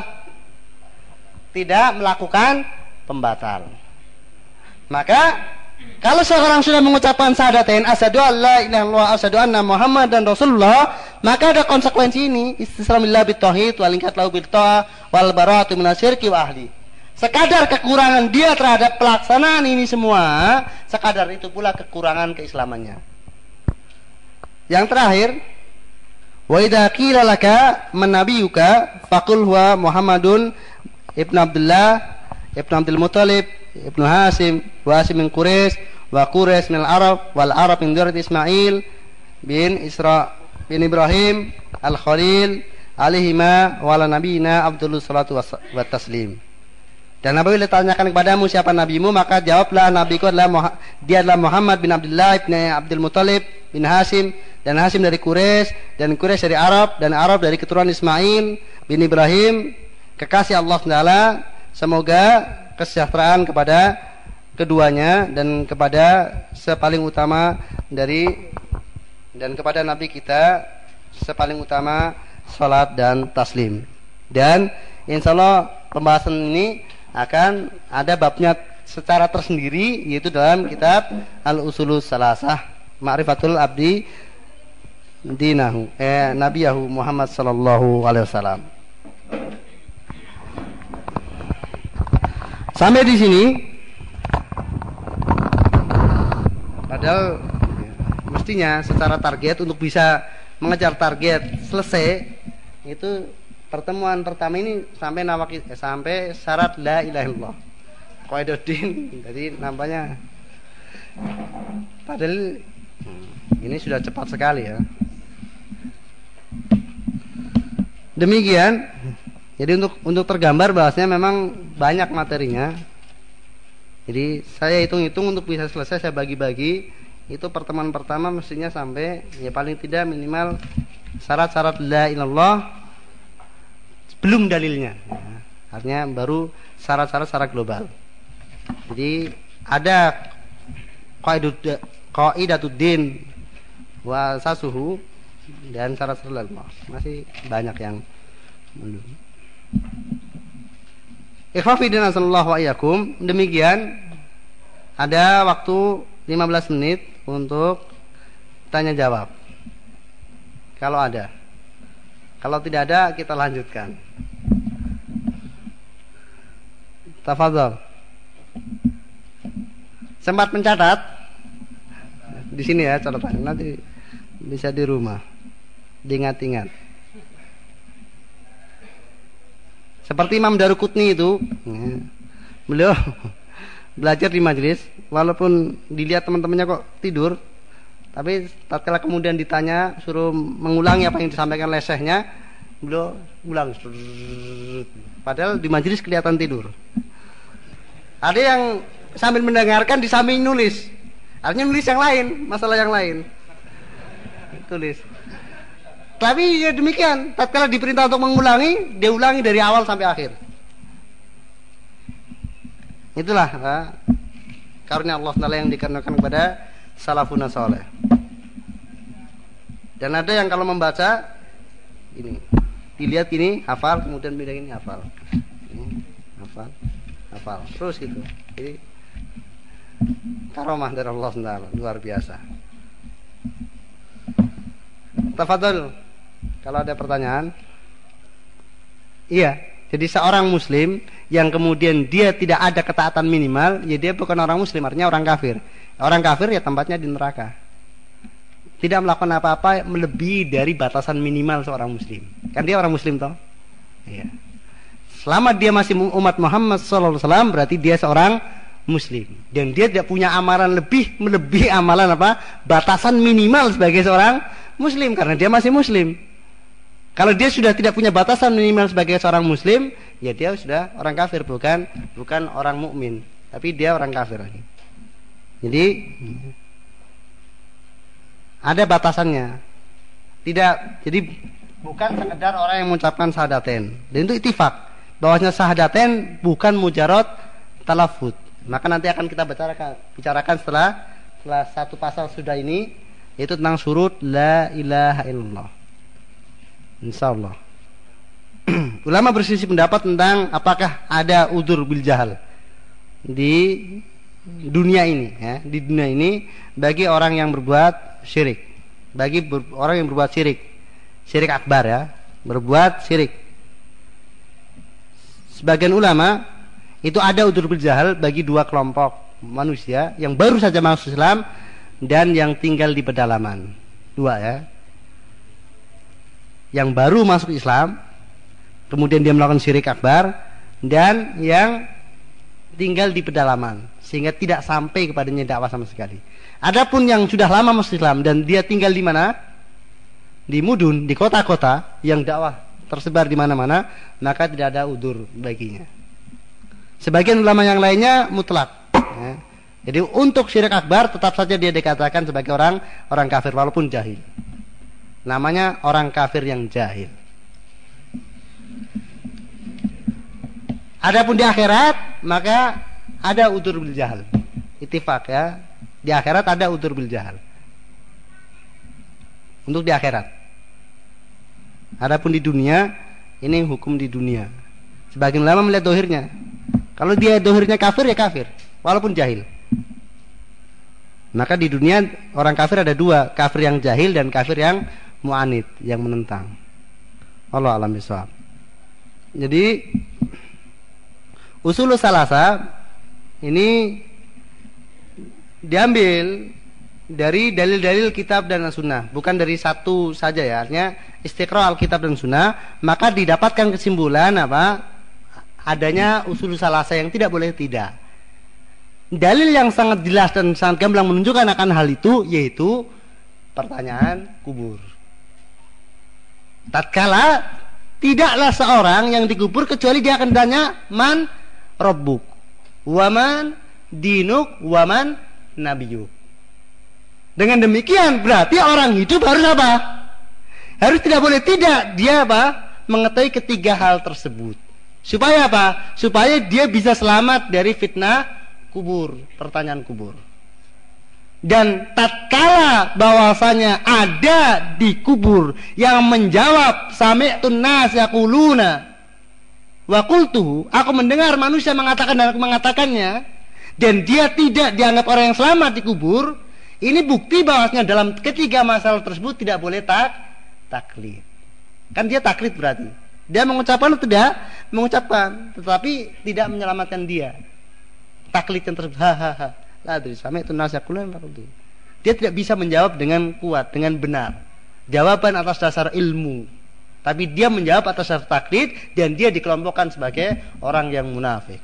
Speaker 2: Tidak melakukan pembatal. Maka kalau seorang sudah mengucapkan syahadatain, asyhadu alla ilaha illallah, asyhadu anna muhammadan rasulullah, maka ada konsekuensi ini, istislamillah bitauhid wal inqiyad lahu bil ta'ah wal bara'atu minasyirki wa ahli. Sekadar kekurangan dia terhadap pelaksanaan ini semua, sekadar itu pula kekurangan keislamannya. Yang terakhir, wa idza qila laka man nabiyuka faqul huwa Muhammadun ibnu Abdullah ibnu Abdul Muthalib ibnu Hasim wa Hasim min Quraisy wa Quraisy min al-Arab wal Arab min dzurriyyat Ismail bin Isra bin Ibrahim al-Khalil alaihima wa ala nabiyina Abdullah salatu wa taslim. Dan apabila ditanyakan kepadamu siapa nabimu, maka jawablah, nabiku adalah dia adalah Muhammad bin Abdullah bin Abdul Muthalib bin Hasim, dan Hasim dari Quraisy, dan Quraisy dari Arab, dan Arab dari keturunan Ismail bin Ibrahim, kekasih Allah Taala. Semoga kesejahteraan kepada keduanya dan kepada sepaling utama dari, dan kepada Nabi kita sepaling utama salat dan taslim. Dan insyaallah pembahasan ini akan ada babnya secara tersendiri, yaitu dalam kitab Al-Usulus Salasah, Ma'rifatul Abdi Dinahu Nabiyahu Muhammad sallallahu alaihi wasallam. Sampai di sini, padahal mestinya secara target, untuk bisa mengejar target selesai itu pertemuan pertama ini sampai syarat la ilaha illallah Qaiduddin. Jadi nampaknya padahal ini sudah cepat sekali ya. Demikian. Jadi untuk tergambar bahasanya memang banyak materinya. Jadi saya hitung-hitung untuk bisa selesai saya bagi-bagi. Itu pertemuan pertama mestinya sampai ya paling tidak minimal syarat-syarat la ilaha illallah belum dalilnya, ya. Artinya baru syarat-syarat secara global. Jadi ada qaidatuddin wa sasuhu dan syarat-syarat Allah. Masih banyak yang belum. Ikhwafidina sallallahu wa iyyakum. Demikian, ada waktu 15 menit untuk tanya jawab. Kalau ada. Kalau tidak ada, kita lanjutkan. Tafadhol. Sempat mencatat? Di sini ya catatan. Nanti bisa di rumah. Diingat-ingat. Seperti Imam Daruqutni itu, beliau belajar di majelis, walaupun dilihat teman-temannya kok tidur, tapi tatkala kemudian ditanya suruh mengulangi apa yang disampaikan oleh syekhnya, beliau ulang. Padahal di majelis kelihatan tidur. Ada yang sambil mendengarkan di samping nulis. Artinya nulis yang lain, masalah yang lain. Tulis. Tapi ya demikian, tatkala diperintah untuk mengulangi, dia ulangi dari awal sampai akhir. Itulah karunia Allah Taala yang dikarenakan kepada salafun saleh. Dan ada yang kalau membaca ini, dilihat ini hafal, kemudian bilang ini hafal. Ini hafal. Terus gitu. Jadi karomah dari Allah Taala luar biasa. Tafadhol. Kalau ada pertanyaan. Iya, jadi seorang muslim yang kemudian dia tidak ada ketaatan minimal, ya dia bukan orang muslim, artinya orang kafir. Orang kafir ya tempatnya di neraka. Tidak melakukan apa-apa melebihi dari batasan minimal seorang muslim. Kan dia orang muslim toh? Iya. Selama dia masih umat Muhammad sallallahu alaihi wasallam, berarti dia seorang muslim, dan dia tidak punya amalan melebihi amalan batasan minimal sebagai seorang muslim, karena dia masih muslim. Kalau dia sudah tidak punya batasan minimal sebagai seorang muslim, ya dia sudah orang kafir, bukan orang mukmin, tapi dia orang kafir. Jadi ada batasannya. Jadi bukan sekedar orang yang mengucapkan syahadatain. Dan itu ittifaq bahwasanya syahadatain bukan mujarad talafut. Maka nanti akan kita bicarakan setelah satu pasal sudah ini, yaitu tentang syurut la ilaha illallah. Insyaallah. Ulama berselisih pendapat tentang apakah ada udzur bil jahal di dunia ini, ya, di dunia ini bagi orang yang berbuat syirik, bagi orang yang berbuat syirik akbar, ya, berbuat syirik. Sebagian ulama itu ada udzur bil jahal bagi dua kelompok manusia yang baru saja masuk Islam dan yang tinggal di pedalaman. Dua, ya. Yang baru masuk Islam kemudian dia melakukan syirik akbar, dan yang tinggal di pedalaman sehingga tidak sampai kepadanya dakwah sama sekali. Adapun yang sudah lama masuk Islam dan dia tinggal di mana? Di mudun, di kota-kota yang dakwah tersebar di mana-mana, maka tidak ada udzur baginya. Sebagian ulama yang lainnya mutlak, ya. Jadi untuk syirik akbar tetap saja dia dikatakan sebagai orang kafir walaupun jahil. Namanya orang kafir yang jahil. Adapun di akhirat maka ada udzur bil jahal. Ittifaq, ya. Di akhirat ada udzur bil jahal. Untuk di akhirat. Adapun di dunia, ini hukum di dunia. Sebagian ulama melihat dohirnya. Kalau dia dohirnya kafir, ya kafir walaupun jahil. Maka di dunia orang kafir ada dua, kafir yang jahil dan kafir yang mu'anid, yang menentang. Allah a'lam bishawab. Jadi usul salasa ini diambil dari dalil-dalil kitab dan sunnah, bukan dari satu saja, ya. Artinya istiqra al-kitab dan sunnah, maka didapatkan kesimpulan adanya usul salasa yang tidak boleh tidak. Dalil yang sangat jelas dan sangat gamblang menunjukkan akan hal itu, yaitu pertanyaan kubur. Tatkala tidaklah seorang yang dikubur kecuali dia akan tanya man rabbuk, waman dinuk, waman nabiyuk. Dengan demikian berarti orang hidup harus apa? Harus tidak boleh tidak dia mengetahui ketiga hal tersebut. Supaya apa? Supaya dia bisa selamat dari fitnah kubur, pertanyaan kubur. Dan tatkala bahwasanya ada di kubur yang menjawab sami'tun nas yaquluna wa qultu, aku mendengar manusia mengatakan dan aku mengatakannya, dan dia tidak dianggap orang yang selamat di kubur, ini bukti bahwasanya dalam ketiga masalah tersebut tidak boleh taklid. Kan dia taklid berarti dia mengucapkan atau tidak mengucapkan, tetapi tidak menyelamatkan dia. Taklid yang tersebut la adri sami'tun nas yaquluna. Dia tidak bisa menjawab dengan kuat, dengan benar, jawaban atas dasar ilmu, tapi dia menjawab atas dasar taklid, dan dia dikelompokkan sebagai orang yang munafik.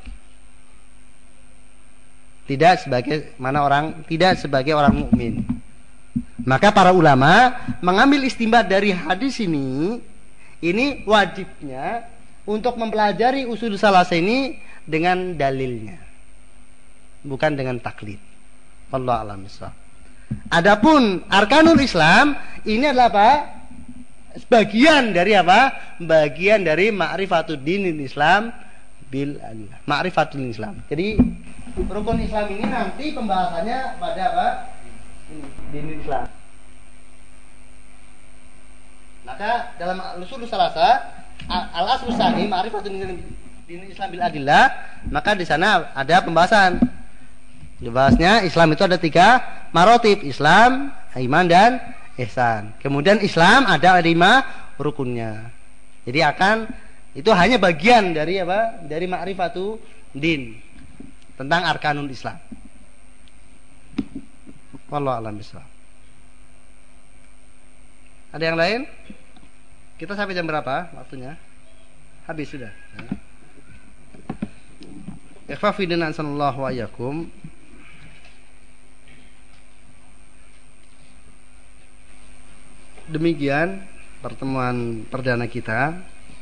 Speaker 2: Tidak sebagai orang mukmin. Maka para ulama mengambil istinbat dari hadis ini wajibnya untuk mempelajari usul salasa ini dengan dalilnya, bukan dengan taklid. Wallahu a'lam bishawab. Adapun arkanul Islam ini adalah apa? Bagian dari apa? Bagian dari ma'rifatud dinil Islam bil adillah. Ma'rifatul Islam. Jadi rukun Islam ini nanti pembahasannya pada apa? Dinil Islam. Maka dalam usul salasa al-aslu sahih ma'rifatul dinil Islam bil adillah, maka di sana ada pembahasan. Dibahasnya Islam itu ada 3 marotib: Islam, iman, dan ihsan. Kemudian Islam ada 5 rukunnya. Jadi itu hanya bagian dari apa? Dari ma'rifatu din, tentang arkanul Islam. Wallahu a'lam bishawab. Ada yang lain? Kita sampai jam berapa waktunya? Habis sudah.
Speaker 1: Ikhwafidina sallallahu wa iyyakum. Demikian pertemuan perdana kita.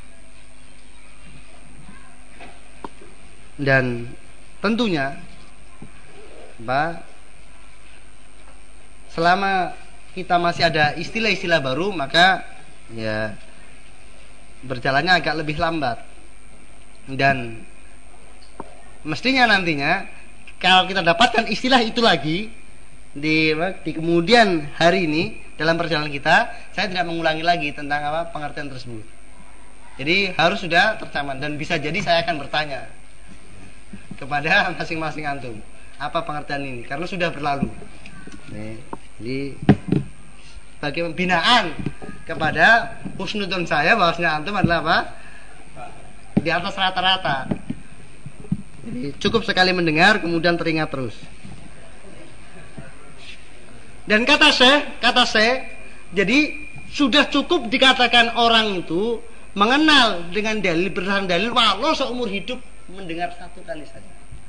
Speaker 1: Dan tentunya selama kita masih ada istilah-istilah baru, maka ya berjalannya agak lebih lambat. Dan mestinya nantinya kalau kita dapatkan istilah itu lagi di kemudian hari ini dalam perjalanan kita, saya tidak mengulangi lagi tentang pengertian tersebut. Jadi harus sudah tercatat, dan bisa jadi saya akan bertanya kepada masing-masing antum, apa pengertian ini? Karena sudah berlalu. Jadi bagi pembinaan kepada husnudon saya bahwasanya antum adalah apa? Di atas rata-rata. Jadi cukup sekali mendengar kemudian teringat terus. Dan kata saya, jadi sudah cukup dikatakan orang itu mengenal dengan dalil, berdasarkan dalil, walau seumur hidup mendengar satu kali saja.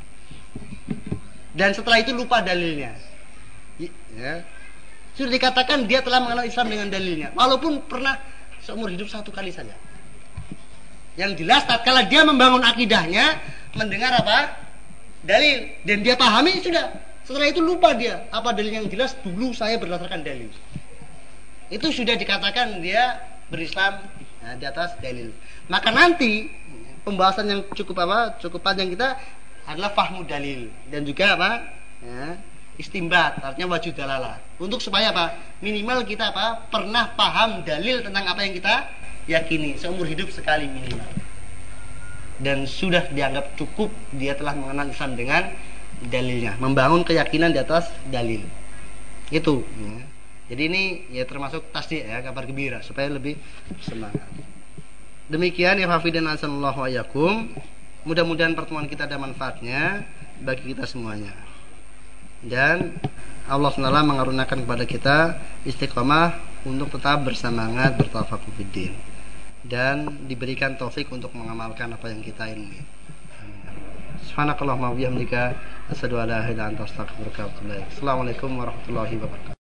Speaker 1: Dan setelah itu lupa dalilnya. Ya. Sudah dikatakan dia telah mengenal Islam dengan dalilnya, walaupun pernah seumur hidup satu kali saja. Yang jelas tatkala dia membangun akidahnya, mendengar apa? Dalil, dan dia pahami, sudah. Setelah itu lupa dia apa dalil yang jelas, dulu saya berdasarkan dalil. Itu sudah dikatakan dia berislam di atas dalil. Maka nanti pembahasan yang cukup panjang kita adalah fahmu dalil dan juga istimbat, artinya wajud dalalah. Untuk supaya minimal kita pernah paham dalil tentang apa yang kita yakini seumur hidup sekali minimal. Dan sudah dianggap cukup dia telah mengenal Islam dengan dalilnya, membangun keyakinan di atas dalil. Itu ya. Jadi ini ya termasuk tasdik ya, kabar gembira supaya lebih semangat. Demikian ya hafidhan sallallahu wa iyyakum. Mudah-mudahan pertemuan kita ada manfaatnya bagi kita semuanya. Dan Allah SWT mengaruniakan kepada kita istiqomah untuk tetap bersemangat bertafaqquh fiddin dan diberikan taufik untuk mengamalkan apa yang kita ilmi. Subhanakallahumma wa bihamdika asyhadu an la ilaha illa anta astaghfiruka wa atubu ilaik. Assalamualaikum warahmatullahi wabarakatuh.